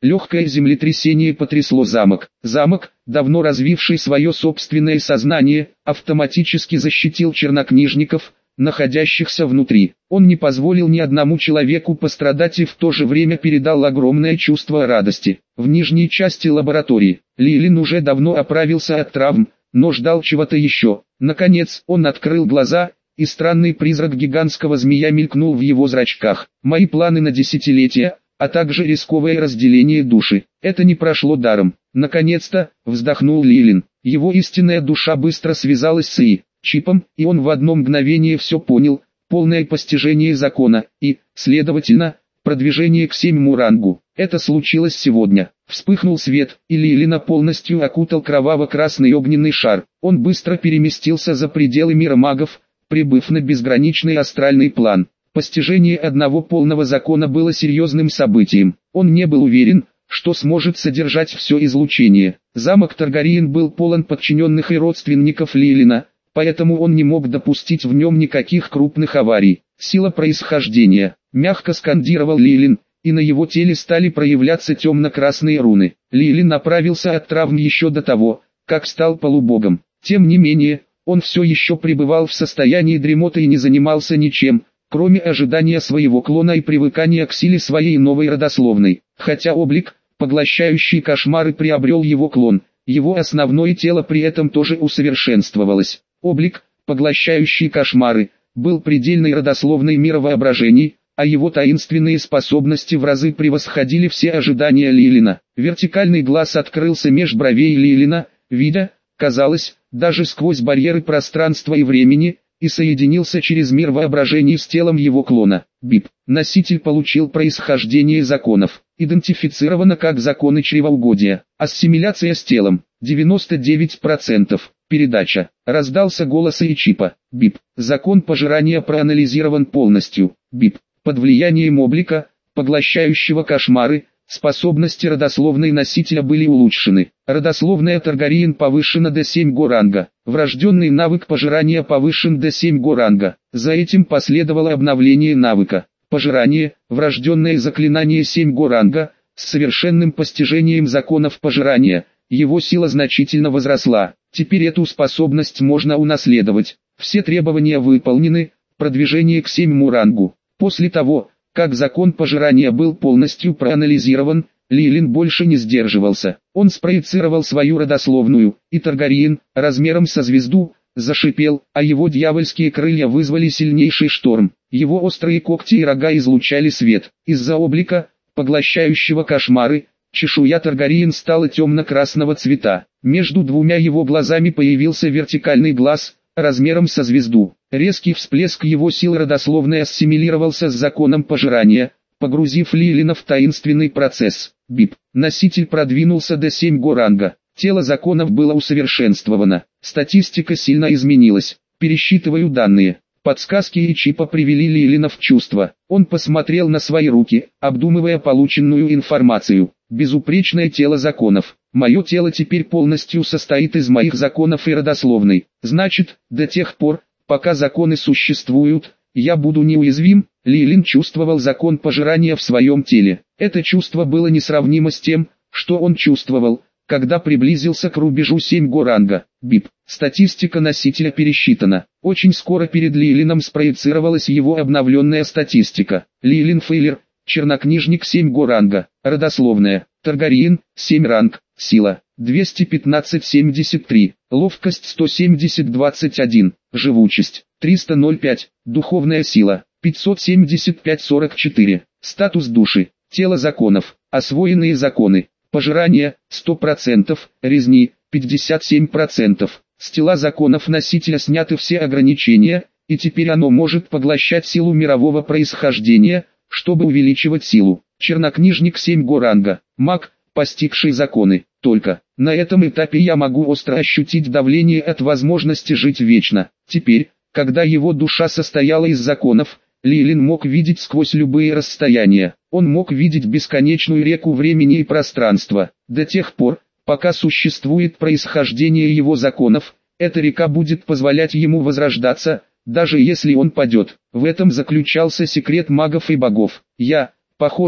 Легкое землетрясение потрясло замок. Замок, давно развивший свое собственное сознание, автоматически защитил чернокнижников, находящихся внутри. Он не позволил ни одному человеку пострадать и в то же время передал огромное чувство радости. В нижней части лаборатории Лилин уже давно оправился от травм, но ждал чего-то еще. Наконец, он открыл глаза, и странный призрак гигантского змея мелькнул в его зрачках. «Мои планы на десятилетия, а также рисковое разделение души. Это не прошло даром». Наконец-то, вздохнул Лилин. Его истинная душа быстро связалась с И. Чипом, и он в одно мгновение все понял, полное постижение закона, и, следовательно, продвижение к седьмому рангу. Это случилось сегодня. Вспыхнул свет, и Лилина полностью окутал кроваво-красный огненный шар. Он быстро переместился за пределы мира магов, прибыв на безграничный астральный план. Постижение одного полного закона было серьезным событием. Он не был уверен, что сможет содержать все излучение. Замок Таргариен был полон подчиненных и родственников Лилина, поэтому он не мог допустить в нем никаких крупных аварий. «Сила происхождения», — мягко скандировал Лилин, и на его теле стали проявляться темно-красные руны. Лилин направился от травм еще до того, как стал полубогом. Тем не менее, он все еще пребывал в состоянии дремоты и не занимался ничем, кроме ожидания своего клона и привыкания к силе своей новой родословной. Хотя облик, поглощающий кошмары, приобрел его клон, его основное тело при этом тоже усовершенствовалось. Облик, поглощающий кошмары, был предельной родословной мира воображений, а его таинственные способности в разы превосходили все ожидания Лилина. Вертикальный глаз открылся меж бровей Лилина, видя, казалось, даже сквозь барьеры пространства и времени, и соединился через мир воображений с телом его клона. Бип. Носитель получил происхождение законов. Идентифицировано как законы чревоугодия. Ассимиляция с телом. девяносто девять процентов. Передача. Раздался голос И-чипа. Бип. Закон пожирания проанализирован полностью. Бип. Под влиянием облика, поглощающего кошмары, способности родословной носителя были улучшены. Родословная Таргариен повышена до семь го ранга. Врожденный навык пожирания повышен до семь го ранга. За этим последовало обновление навыка. Пожирание, врожденное заклинание семь го ранга, с совершенным постижением законов пожирания. Его сила значительно возросла. Теперь эту способность можно унаследовать. Все требования выполнены, продвижение к седьмому рангу. После того, как закон пожирания был полностью проанализирован, Лилин больше не сдерживался. Он спроецировал свою родословную, и Таргариен, размером со звезду, зашипел, а его дьявольские крылья вызвали сильнейший шторм. Его острые когти и рога излучали свет. Из-за облика, поглощающего кошмары, чешуя Таргариен стала темно-красного цвета. Между двумя его глазами появился вертикальный глаз, размером со звезду. Резкий всплеск его сил родословной ассимилировался с законом пожирания, погрузив Лилина в таинственный процесс. Бип. Носитель продвинулся до семь го ранга. Тело законов было усовершенствовано. Статистика сильно изменилась. Пересчитываю данные. Подсказки И-чипа привели Лилина в чувство. Он посмотрел на свои руки, обдумывая полученную информацию. Безупречное тело законов. Мое тело теперь полностью состоит из моих законов и родословной. Значит, до тех пор, пока законы существуют, я буду неуязвим. Лилин чувствовал закон пожирания в своем теле. Это чувство было несравнимо с тем, что он чувствовал, когда приблизился к рубежу семь го ранга. Бип. Статистика носителя пересчитана. Очень скоро перед Лилином спроецировалась его обновленная статистика. Лилин Фейлер, чернокнижник семь го ранга. Родословная. Таргариен, семь ранг. Сила. двести пятнадцать семьдесят три. Ловкость сто семьдесят двадцать один. Живучесть. триста пять. Духовная сила. пятьсот семьдесят пять сорок четыре. Статус души. Тело законов. Освоенные законы. Пожирание – сто процентов, резни – пятьдесят семь процентов. С тела законов носителя сняты все ограничения, и теперь оно может поглощать силу мирового происхождения, чтобы увеличивать силу. Чернокнижник семь го ранга. Маг, постигший законы. Только на этом этапе я могу остро ощутить давление от возможности жить вечно. Теперь, когда его душа состояла из законов, Лилин мог видеть сквозь любые расстояния. Он мог видеть бесконечную реку времени и пространства. До тех пор, пока существует происхождение его законов, эта река будет позволять ему возрождаться, даже если он падет. В этом заключался секрет магов и богов. Я, похоже,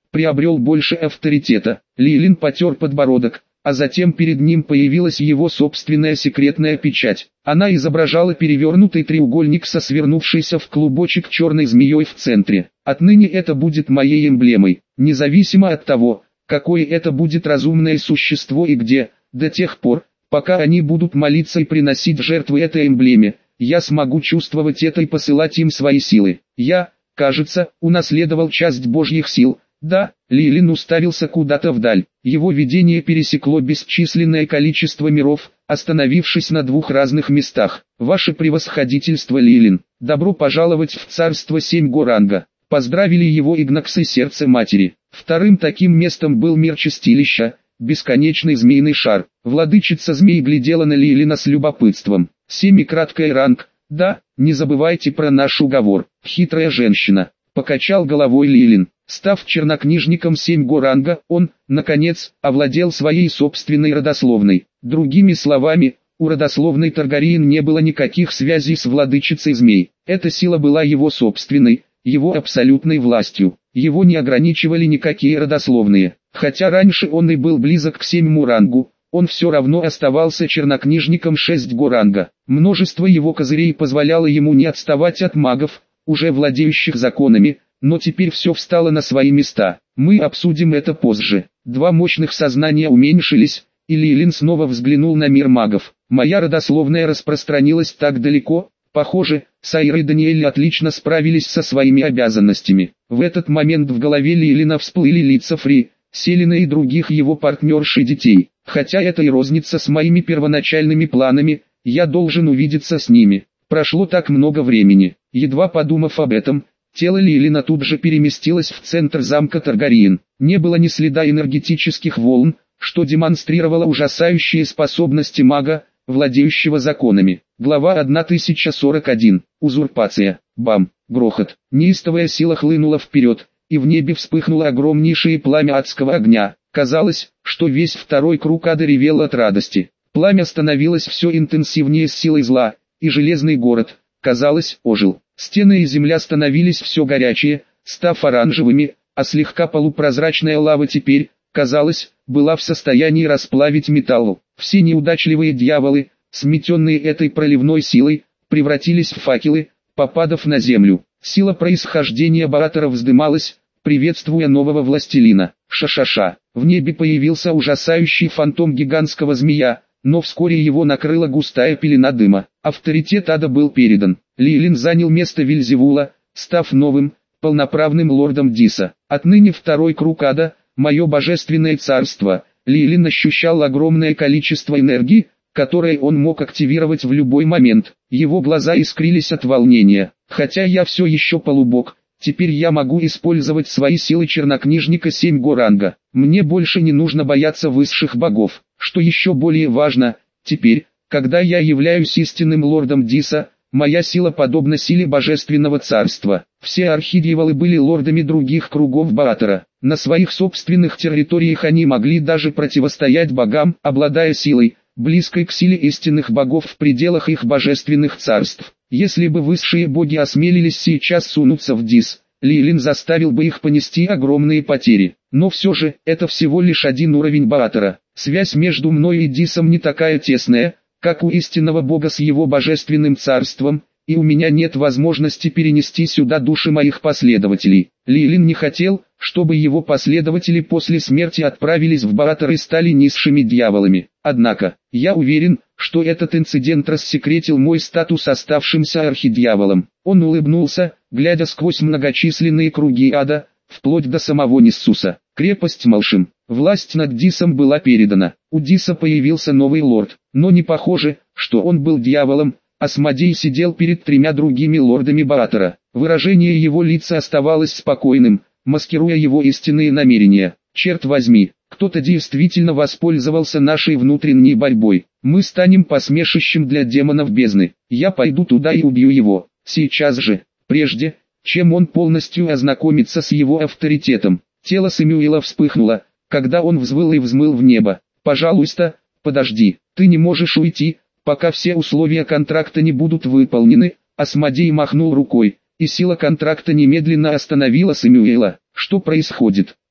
приобрел больше авторитета. Лилин потер подбородок, а затем перед ним появилась его собственная секретная печать. Она изображала перевернутый треугольник со свернувшейся в клубочек черной змеей в центре. Отныне это будет моей эмблемой, независимо от того, какое это будет разумное существо и где, до тех пор, пока они будут молиться и приносить жертвы этой эмблеме, я смогу чувствовать это и посылать им свои силы. Я, кажется, унаследовал часть Божьих сил. Да, Лилин уставился куда-то вдаль. Его видение пересекло бесчисленное количество миров, остановившись на двух разных местах. Ваше превосходительство, Лилин, добро пожаловать в царство семь Горанга. Поздравили его Игнакс и сердце матери. Вторым таким местом был мир чистилища, бесконечный змеиный шар. Владычица змей глядела на Лилина с любопытством. Семь и краткий ранг. Да, не забывайте про наш уговор. Хитрая женщина. Покачал головой Лилин. Став чернокнижником семь Горанга, он, наконец, овладел своей собственной родословной. Другими словами, у родословной Таргариен не было никаких связей с владычицей змей. Эта сила была его собственной, его абсолютной властью. Его не ограничивали никакие родословные. Хотя раньше он и был близок к седьмому рангу, он все равно оставался чернокнижником шесть Горанга. Множество его козырей позволяло ему не отставать от магов, уже владеющих законами, но теперь все встало на свои места. Мы обсудим это позже. Два мощных сознания уменьшились, и Лилин снова взглянул на мир магов. Моя родословная распространилась так далеко, похоже, Сайра и Даниэль отлично справились со своими обязанностями. В этот момент в голове Лилина всплыли лица Фри, Селина и других его партнерш и детей. Хотя это и розница с моими первоначальными планами, я должен увидеться с ними. Прошло так много времени. Едва подумав об этом, тело Лилина тут же переместилось в центр замка Таргариен. Не было ни следа энергетических волн, что демонстрировало ужасающие способности мага, владеющего законами. Глава тысяча сорок один. Узурпация. Бам. Грохот. Неистовая сила хлынула вперед, и в небе вспыхнуло огромнейшее пламя адского огня. Казалось, что весь второй круг ада ревел от радости. Пламя становилось все интенсивнее с силой зла, и железный город, казалось, ожил. Стены и земля становились все горячее, став оранжевыми, а слегка полупрозрачная лава теперь, казалось, была в состоянии расплавить металл. Все неудачливые дьяволы, сметенные этой проливной силой, превратились в факелы, попадав на землю. Сила происхождения Баатара вздымалась, приветствуя нового властелина. Ша-ша-ша. В небе появился ужасающий фантом гигантского змея, но вскоре его накрыла густая пелена дыма. Авторитет ада был передан. Лилин занял место Вельзевула, став новым, полноправным лордом Диса. Отныне второй круг ада, мое божественное царство. Лилин ощущал огромное количество энергии, которое он мог активировать в любой момент. Его глаза искрились от волнения. Хотя я все еще полубог, теперь я могу использовать свои силы чернокнижника семь Горанга. Мне больше не нужно бояться высших богов. Что еще более важно, теперь, когда я являюсь истинным лордом Диса, моя сила подобна силе божественного царства. Все архидьяволы были лордами других кругов Баатара. На своих собственных территориях они могли даже противостоять богам, обладая силой, близкой к силе истинных богов в пределах их божественных царств. Если бы высшие боги осмелились сейчас сунуться в Дис, Лилин заставил бы их понести огромные потери. Но все же, это всего лишь один уровень Баатара. Связь между мной и Дисом не такая тесная, как у истинного бога с его божественным царством, и у меня нет возможности перенести сюда души моих последователей. Лилин не хотел, чтобы его последователи после смерти отправились в Баатар и стали низшими дьяволами. Однако, я уверен, что этот инцидент рассекретил мой статус оставшимся архидьяволом. Он улыбнулся, глядя сквозь многочисленные круги ада, вплоть до самого Ниссуса. Крепость Малшим. Власть над Дисом была передана. У Диса появился новый лорд, но не похоже, что он был дьяволом. Асмодей сидел перед тремя другими лордами Баатара. Выражение его лица оставалось спокойным, маскируя его истинные намерения. Черт возьми, кто-то действительно воспользовался нашей внутренней борьбой. Мы станем посмешищем для демонов бездны. Я пойду туда и убью его. Сейчас же, прежде, чем он полностью ознакомится с его авторитетом. Тело Сэмюэла вспыхнуло, когда он взвыл и взмыл в небо. «Пожалуйста, подожди, ты не можешь уйти, пока все условия контракта не будут выполнены». Асмодей махнул рукой, и сила контракта немедленно остановила Сэмюэла. «Что происходит?»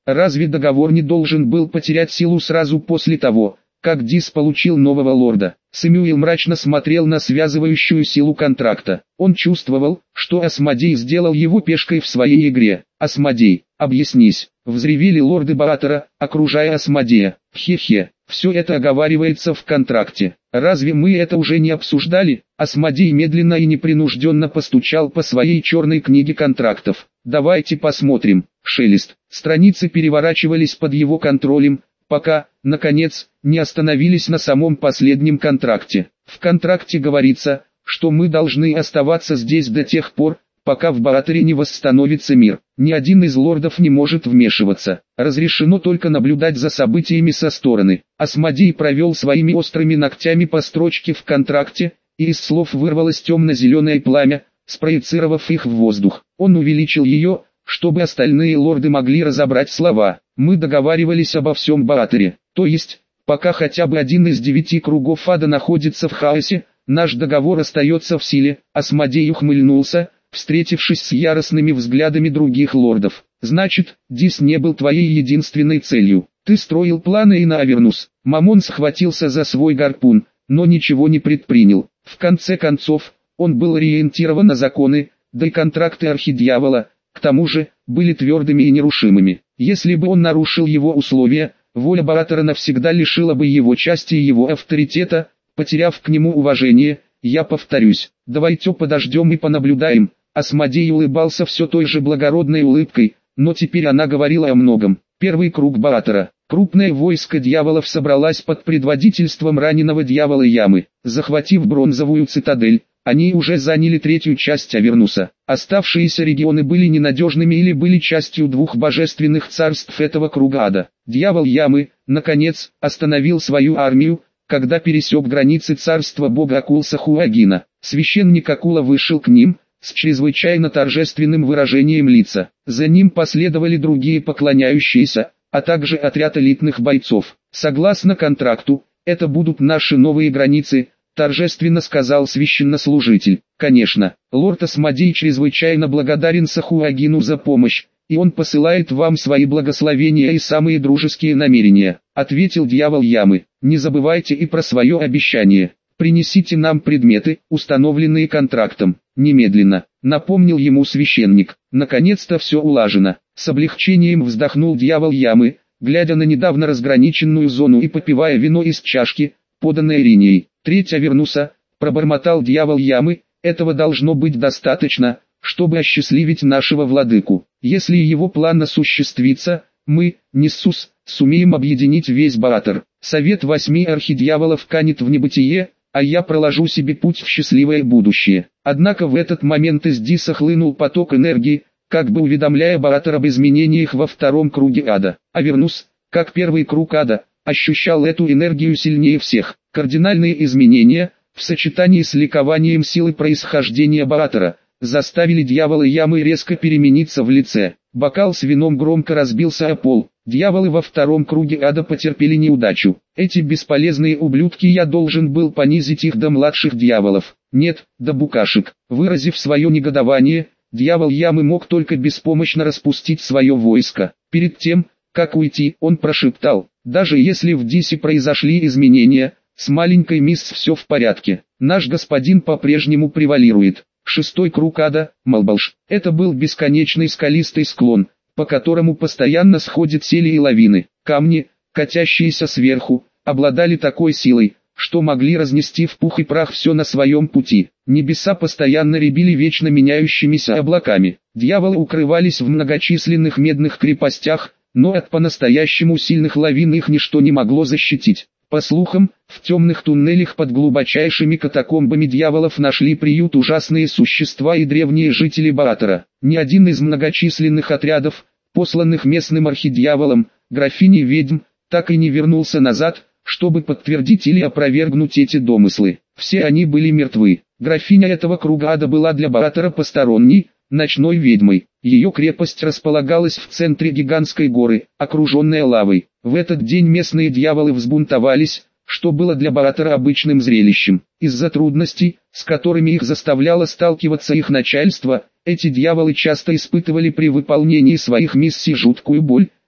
Разве договор не должен был потерять силу сразу после того, как Дис получил нового лорда? Сэмюэл мрачно смотрел на связывающую силу контракта. Он чувствовал, что Асмодей сделал его пешкой в своей игре. «Асмодей, объяснись!» — взревели лорды Баатора, окружая Асмодея. «Хе-хе, все это оговаривается в контракте. Разве мы это уже не обсуждали?» Асмодей медленно и непринужденно постучал по своей черной книге контрактов. «Давайте посмотрим». Шелест. Страницы переворачивались под его контролем, пока, наконец, не остановились на самом последнем контракте. В контракте говорится, что мы должны оставаться здесь до тех пор, пока в Бааторе не восстановится мир. Ни один из лордов не может вмешиваться. Разрешено только наблюдать за событиями со стороны. Асмодей провел своими острыми ногтями по строчке в контракте, и из слов вырвалось темно-зеленое пламя, спроецировав их в воздух. Он увеличил ее, чтобы остальные лорды могли разобрать слова. «Мы договаривались обо всем Бааторе, то есть, пока хотя бы один из девяти кругов ада находится в хаосе, наш договор остается в силе». Асмодей ухмыльнулся, встретившись с яростными взглядами других лордов. «Значит, Дис не был твоей единственной целью. Ты строил планы и на Авернус». Мамон схватился за свой гарпун, но ничего не предпринял. В конце концов, он был ориентирован на законы, да и контракты архидьявола, к тому же, были твердыми и нерушимыми. Если бы он нарушил его условия, воля Баатора навсегда лишила бы его части и его авторитета, потеряв к нему уважение. Я повторюсь, давайте подождем и понаблюдаем. Асмодей улыбался все той же благородной улыбкой, но теперь она говорила о многом. Первый круг Баатора. Крупное войско дьяволов собралось под предводительством раненого дьявола Ямы. Захватив бронзовую цитадель, они уже заняли третью часть Авернуса. Оставшиеся регионы были ненадежными или были частью двух божественных царств этого круга ада. Дьявол Ямы, наконец, остановил свою армию, когда пересек границы царства бога акул Сахуагина. Священник Акула вышел к ним, с чрезвычайно торжественным выражением лица. За ним последовали другие поклоняющиеся, а также отряд элитных бойцов. «Согласно контракту, это будут наши новые границы», — торжественно сказал священнослужитель. «Конечно, лорд Асмодей чрезвычайно благодарен Сахуагину за помощь, и он посылает вам свои благословения и самые дружеские намерения», — ответил дьявол Ямы. «Не забывайте и про свое обещание. Принесите нам предметы, установленные контрактом, немедленно», — напомнил ему священник. Наконец-то все улажено. С облегчением вздохнул дьявол Ямы, глядя на недавно разграниченную зону и попивая вино из чашки, поданной Ринией. «Треть Авернуса», — пробормотал дьявол Ямы, — «этого должно быть достаточно, чтобы осчастливить нашего владыку. Если его план осуществится, мы, Ниссус, сумеем объединить весь Баатор. Совет восьми архидьяволов канет в небытие, а я проложу себе путь в счастливое будущее». Однако в этот момент из Диса хлынул поток энергии, как бы уведомляя Баатор об изменениях во втором круге ада. Авернус, как первый круг ада, ощущал эту энергию сильнее всех. Кардинальные изменения, в сочетании с ликованием силы происхождения Баатора, заставили дьявола Ямы резко перемениться в лице. Бокал с вином громко разбился о пол. Дьяволы во втором круге ада потерпели неудачу. Эти бесполезные ублюдки, я должен был понизить их до младших дьяволов. Нет, до букашек. Выразив свое негодование, дьявол Ямы мог только беспомощно распустить свое войско. Перед тем, как уйти, он прошептал: «Даже если в Дисе произошли изменения, с маленькой мисс все в порядке. Наш господин по-прежнему превалирует». Шестой круг ада, Малбалш. Это был бесконечный скалистый склон, по которому постоянно сходят сели и лавины. Камни, катящиеся сверху, обладали такой силой, что могли разнести в пух и прах все на своем пути. Небеса постоянно рябили вечно меняющимися облаками. Дьяволы укрывались в многочисленных медных крепостях, но от по-настоящему сильных лавин их ничто не могло защитить. По слухам, в темных туннелях под глубочайшими катакомбами дьяволов нашли приют ужасные существа и древние жители Баатора. Ни один из многочисленных отрядов, посланных местным архидьяволом, графиней ведьм, так и не вернулся назад, чтобы подтвердить или опровергнуть эти домыслы. Все они были мертвы. Графиня этого круга ада была для Баатора посторонней, ночной ведьмой. Ее крепость располагалась в центре гигантской горы, окруженная лавой. В этот день местные дьяволы взбунтовались, что было для Баатора обычным зрелищем. Из-за трудностей, с которыми их заставляло сталкиваться их начальство, эти дьяволы часто испытывали при выполнении своих миссий жуткую боль,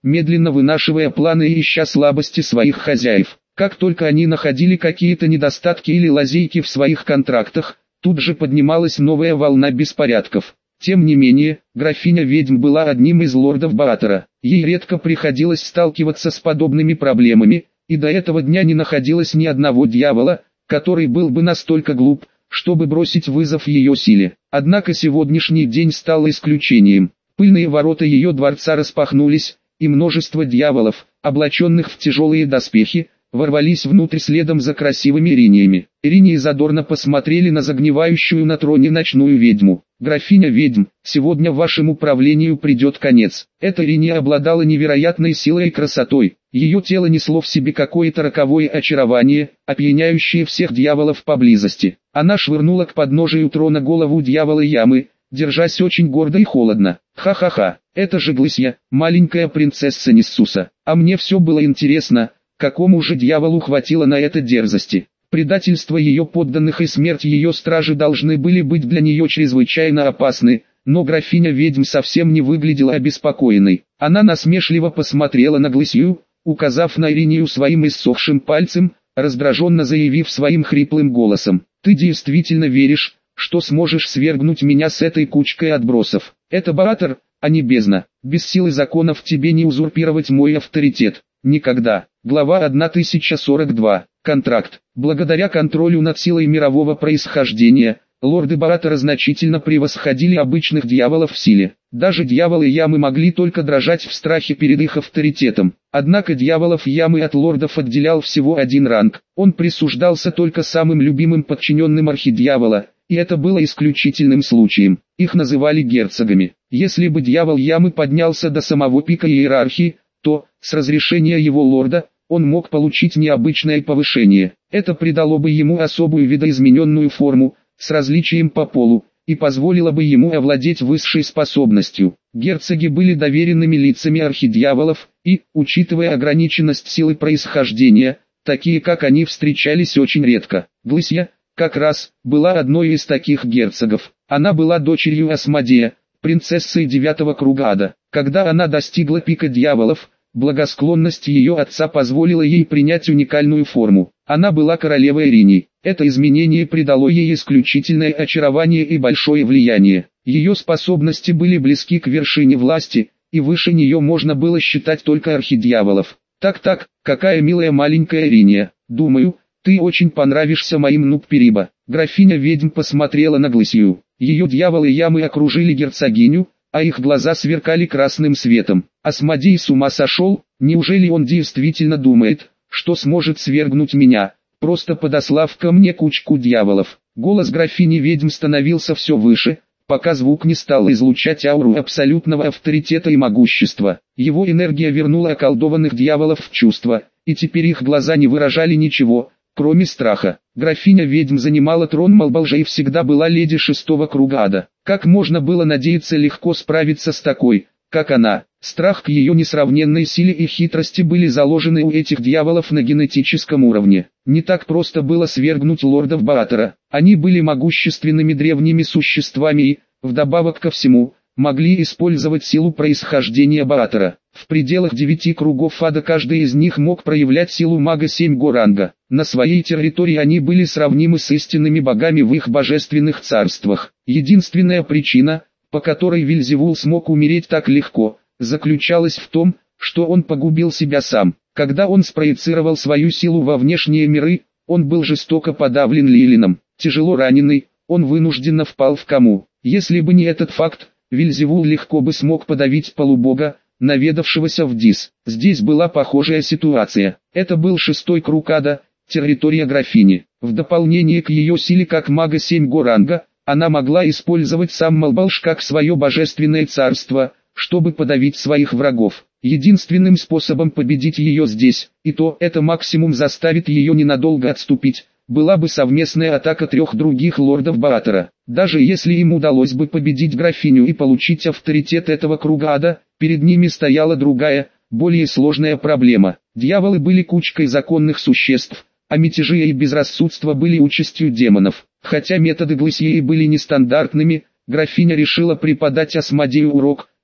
медленно вынашивая планы и ища слабости своих хозяев. Как только они находили какие-то недостатки или лазейки в своих контрактах, тут же поднималась новая волна беспорядков. Тем не менее, графиня-ведьм была одним из лордов Баатара. Ей редко приходилось сталкиваться с подобными проблемами, и до этого дня не находилось ни одного дьявола, который был бы настолько глуп, чтобы бросить вызов ее силе. Однако сегодняшний день стал исключением. Пыльные ворота ее дворца распахнулись, и множество дьяволов, облаченных в тяжелые доспехи, ворвались внутрь следом за красивыми Ириниями. Иринии задорно посмотрели на загнивающую на троне ночную ведьму. «Графиня-ведьм, сегодня вашему правлению придет конец». Эта Ириния обладала невероятной силой и красотой. Ее тело несло в себе какое-то роковое очарование, опьяняющее всех дьяволов поблизости. Она швырнула к подножию трона голову дьявола Ямы, держась очень гордо и холодно. «Ха-ха-ха, это же Глысья, маленькая принцесса Ниссуса. А мне все было интересно, какому же дьяволу хватило на это дерзости. Предательство ее подданных и смерть ее стражи должны были быть для нее чрезвычайно опасны, но графиня-ведьм совсем не выглядела обеспокоенной. Она насмешливо посмотрела на Глысью, указав на Иринию своим иссохшим пальцем, раздраженно заявив своим хриплым голосом: «Ты действительно веришь, что сможешь свергнуть меня с этой кучкой отбросов? Это Баатар, а не бездна. Без силы законов тебе не узурпировать мой авторитет. Никогда». Глава тысяча сорок два. Контракт. Благодаря контролю над силой мирового происхождения, лорды Баатара значительно превосходили обычных дьяволов в силе. Даже дьяволы Ямы могли только дрожать в страхе перед их авторитетом. Однако дьяволов Ямы от лордов отделял всего один ранг. Он присуждался только самым любимым подчиненным архидьявола, и это было исключительным случаем. Их называли герцогами. Если бы дьявол Ямы поднялся до самого пика иерархии, то, с разрешения его лорда, он мог получить необычное повышение. Это придало бы ему особую видоизмененную форму, с различием по полу, и позволило бы ему овладеть высшей способностью. Герцоги были доверенными лицами архидьяволов, и, учитывая ограниченность силы происхождения, такие как они встречались очень редко. Глысья, как раз, была одной из таких герцогов. Она была дочерью Асмодея, принцессой девятого круга ада. Когда она достигла пика дьяволов, благосклонность ее отца позволила ей принять уникальную форму. Она была королевой Иринии. Это изменение придало ей исключительное очарование и большое влияние. Ее способности были близки к вершине власти, и выше нее можно было считать только архидьяволов. «Так-так, какая милая маленькая Ириния, думаю, ты очень понравишься моим Нуппериба». Графиня-ведьм посмотрела на Глысью. Ее дьяволы Ямы окружили герцогиню, а их глаза сверкали красным светом. Асмодей с ума сошел? Неужели он действительно думает, что сможет свергнуть меня, просто подослав ко мне кучку дьяволов? Голос графини-ведьм становился все выше, пока звук не стал излучать ауру абсолютного авторитета и могущества. Его энергия вернула околдованных дьяволов в чувство, и теперь их глаза не выражали ничего, кроме страха. Графиня-ведьм занимала трон Малбалжа и всегда была леди шестого круга ада. Как можно было надеяться легко справиться с такой, как она? Страх к ее несравненной силе и хитрости были заложены у этих дьяволов на генетическом уровне. Не так просто было свергнуть лордов Баатара. Они были могущественными древними существами и, вдобавок ко всему, могли использовать силу происхождения Баатара. В пределах девяти кругов ада каждый из них мог проявлять силу мага семь-го ранга. На своей территории они были сравнимы с истинными богами в их божественных царствах. Единственная причина, по которой Вельзевул смог умереть так легко, заключалась в том, что он погубил себя сам. Когда он спроецировал свою силу во внешние миры, он был жестоко подавлен Лилином. Тяжело раненый, он вынужденно впал в кому. Если бы не этот факт, Вельзевул легко бы смог подавить полубога, наведавшегося в Дис. Здесь была похожая ситуация. Это был шестой круг ада, территория графини. В дополнение к ее силе как мага семь-го ранга, она могла использовать сам Малбалж как свое божественное царство, чтобы подавить своих врагов. Единственным способом победить ее здесь, и то это максимум заставит ее ненадолго отступить, была бы совместная атака трех других лордов Баатара. Даже если им удалось бы победить графиню и получить авторитет этого круга ада, перед ними стояла другая, более сложная проблема. Дьяволы были кучкой законных существ, а мятежи и безрассудство были участью демонов. Хотя методы Глысьи были нестандартными, графиня решила преподать Асмодею урок,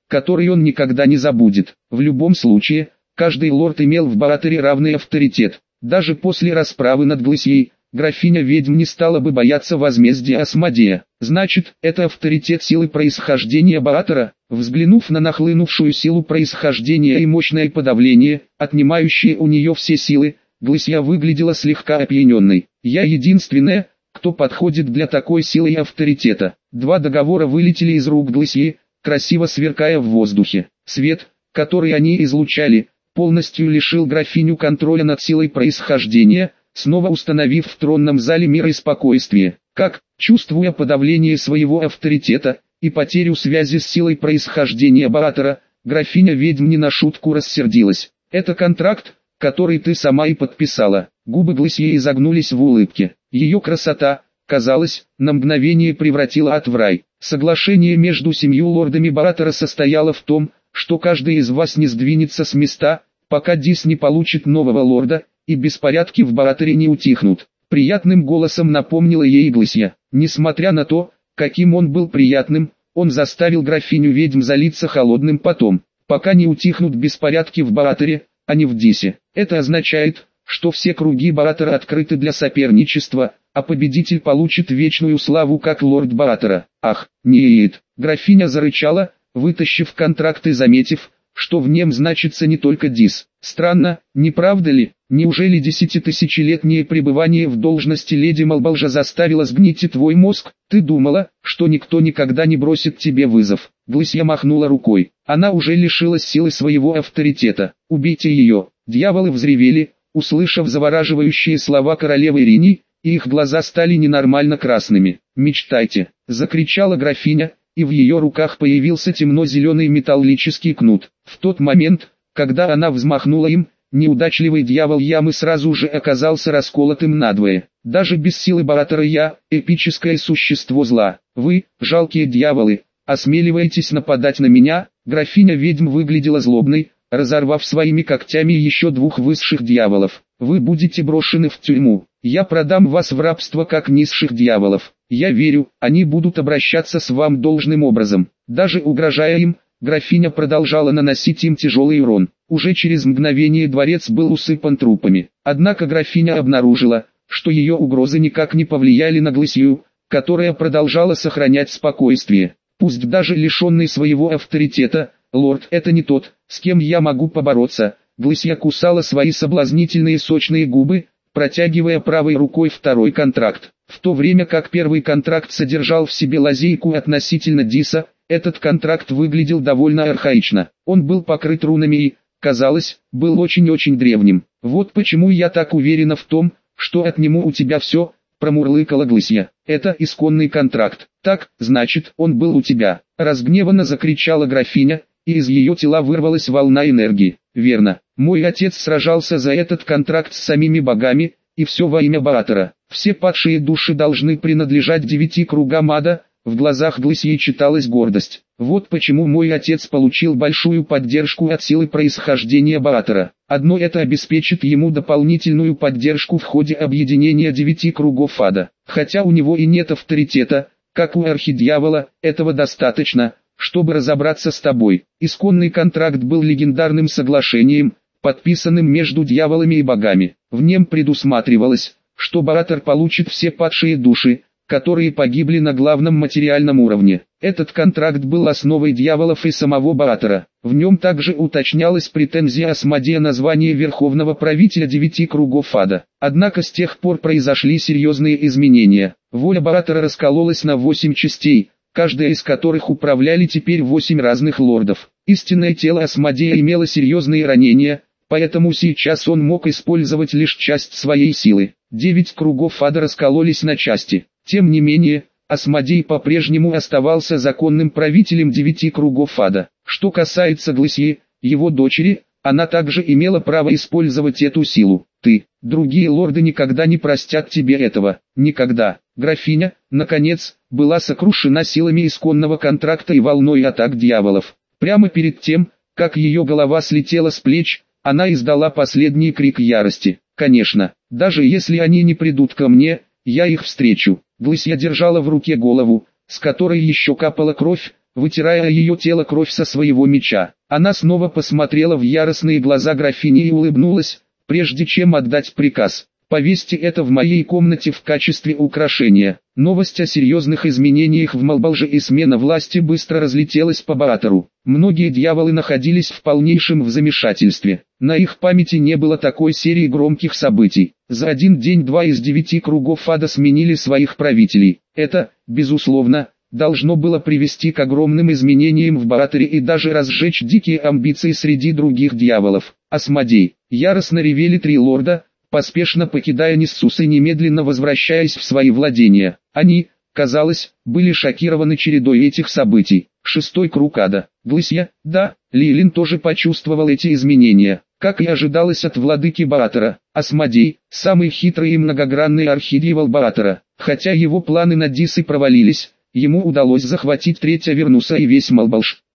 который он никогда не забудет. В любом случае, каждый лорд имел в Баатере равный авторитет. Даже после расправы над Глысьей, графиня-ведьм не стала бы бояться возмездия Асмодея. Значит, это авторитет силы происхождения Баатера. Взглянув на нахлынувшую силу происхождения и мощное подавление, отнимающее у нее все силы, Глысья выглядела слегка опьяненной. «Я единственная, кто подходит для такой силы и авторитета». Два договора вылетели из рук Глысьи, красиво сверкая в воздухе. Свет, который они излучали, полностью лишил графиню контроля над силой происхождения, снова установив в тронном зале мир и спокойствие. Как, чувствуя подавление своего авторитета и потерю связи с силой происхождения Баатера, графиня-ведьм не на шутку рассердилась. «Это контракт, который ты сама и подписала». Губы Глысьи изогнулись в улыбке. Ее красота, казалось, на мгновение превратила ад в рай. Соглашение между семью лордами Баатера состояло в том, что каждый из вас не сдвинется с места, пока Дис не получит нового лорда, и беспорядки в Баатере не утихнут. Приятным голосом напомнила ей Глысья. Несмотря на то, каким он был приятным, он заставил графиню-ведьм залиться холодным потом. Пока не утихнут беспорядки в Баатере, а не в Дисе. Это означает, что все круги Баатера открыты для соперничества, а победитель получит вечную славу как лорд Баатера. «Ах, нет!» Графиня зарычала, вытащив контракт и заметив, что в нем значится не только Дис. «Странно, не правда ли? Неужели десятитысячелетнее пребывание в должности леди Малбалжа заставило сгнить и твой мозг? Ты думала, что никто никогда не бросит тебе вызов?» Глысья махнула рукой. Она уже лишилась силы своего авторитета. «Убейте ее!» Дьяволы взревели, услышав завораживающие слова королевы Ирини, и их глаза стали ненормально красными. «Мечтайте!» — закричала графиня, и в ее руках появился темно-зеленый металлический кнут. В тот момент, когда она взмахнула им, неудачливый дьявол ямы сразу же оказался расколотым надвое. «Даже без силы Баатера я, эпическое существо зла. Вы, жалкие дьяволы, осмеливаетесь нападать на меня?» Графиня-ведьм выглядела злобной, разорвав своими когтями еще двух высших дьяволов. «Вы будете брошены в тюрьму. Я продам вас в рабство как низших дьяволов. Я верю, они будут обращаться с вам должным образом». Даже угрожая им, графиня продолжала наносить им тяжелый урон. Уже через мгновение дворец был усыпан трупами. Однако графиня обнаружила, что ее угрозы никак не повлияли на Глысью, которая продолжала сохранять спокойствие. «Пусть даже лишенный своего авторитета, лорд, это не тот, с кем я могу побороться». Глысья кусала свои соблазнительные сочные губы, протягивая правой рукой второй контракт. В то время как первый контракт содержал в себе лазейку относительно Диса, этот контракт выглядел довольно архаично. Он был покрыт рунами и, казалось, был очень-очень древним. «Вот почему я так уверена в том, что отниму у тебя все», — промурлыкала Глысья. «Это исконный контракт. Так, значит, он был у тебя». Разгневанно закричала графиня, и из ее тела вырвалась волна энергии. «Верно. Мой отец сражался за этот контракт с самими богами, и все во имя Баатера. Все падшие души должны принадлежать девяти кругам ада». В глазах Глысьи читалась гордость. «Вот почему мой отец получил большую поддержку от силы происхождения Баатера. Одно это обеспечит ему дополнительную поддержку в ходе объединения девяти кругов ада. Хотя у него и нет авторитета, как у архидьявола, этого достаточно, чтобы разобраться с тобой». Исконный контракт был легендарным соглашением, подписанным между дьяволами и богами. В нем предусматривалось, что Баатер получит все падшие души, которые погибли на главном материальном уровне. Этот контракт был основой дьяволов и самого Баатера. В нем также уточнялась претензия Асмодея на звание верховного правителя девяти кругов ада. Однако с тех пор произошли серьезные изменения. Воля Баатера раскололась на восемь частей, каждая из которых управляли теперь восемь разных лордов. Истинное тело Асмодея имело серьезные ранения, поэтому сейчас он мог использовать лишь часть своей силы. Девять кругов ада раскололись на части. Тем не менее, Асмодей по-прежнему оставался законным правителем девяти кругов ада. Что касается Глысьи, его дочери, она также имела право использовать эту силу. Ты, другие лорды никогда не простят тебе этого. Никогда. Графиня, наконец, была сокрушена силами исконного контракта и волной атак дьяволов. Прямо перед тем, как ее голова слетела с плеч, она издала последний крик ярости. «Конечно, даже если они не придут ко мне, я их встречу». Глысья держала в руке голову, с которой еще капала кровь, вытирая ее тело кровь со своего меча. Она снова посмотрела в яростные глаза графини и улыбнулась, прежде чем отдать приказ. «Повесьте это в моей комнате в качестве украшения». Новость о серьезных изменениях в Малбалже и смена власти быстро разлетелась по Баатору. Многие дьяволы находились в полнейшем в замешательстве. На их памяти не было такой серии громких событий. За один день два из девяти кругов ада сменили своих правителей. Это, безусловно, должно было привести к огромным изменениям в Бааторе и даже разжечь дикие амбиции среди других дьяволов. Асмодей. Яростно ревели три лорда, поспешно покидая Ниссус и немедленно возвращаясь в свои владения. Они, казалось, были шокированы чередой этих событий. Шестой круг ада. Глысья, да, Лилин тоже почувствовал эти изменения. Как и ожидалось от владыки Баатора, Асмодей, самый хитрый и многогранный архидьявол Баатора. Хотя его планы на Дисы провалились, ему удалось захватить треть Авернуса и весь Малбалж.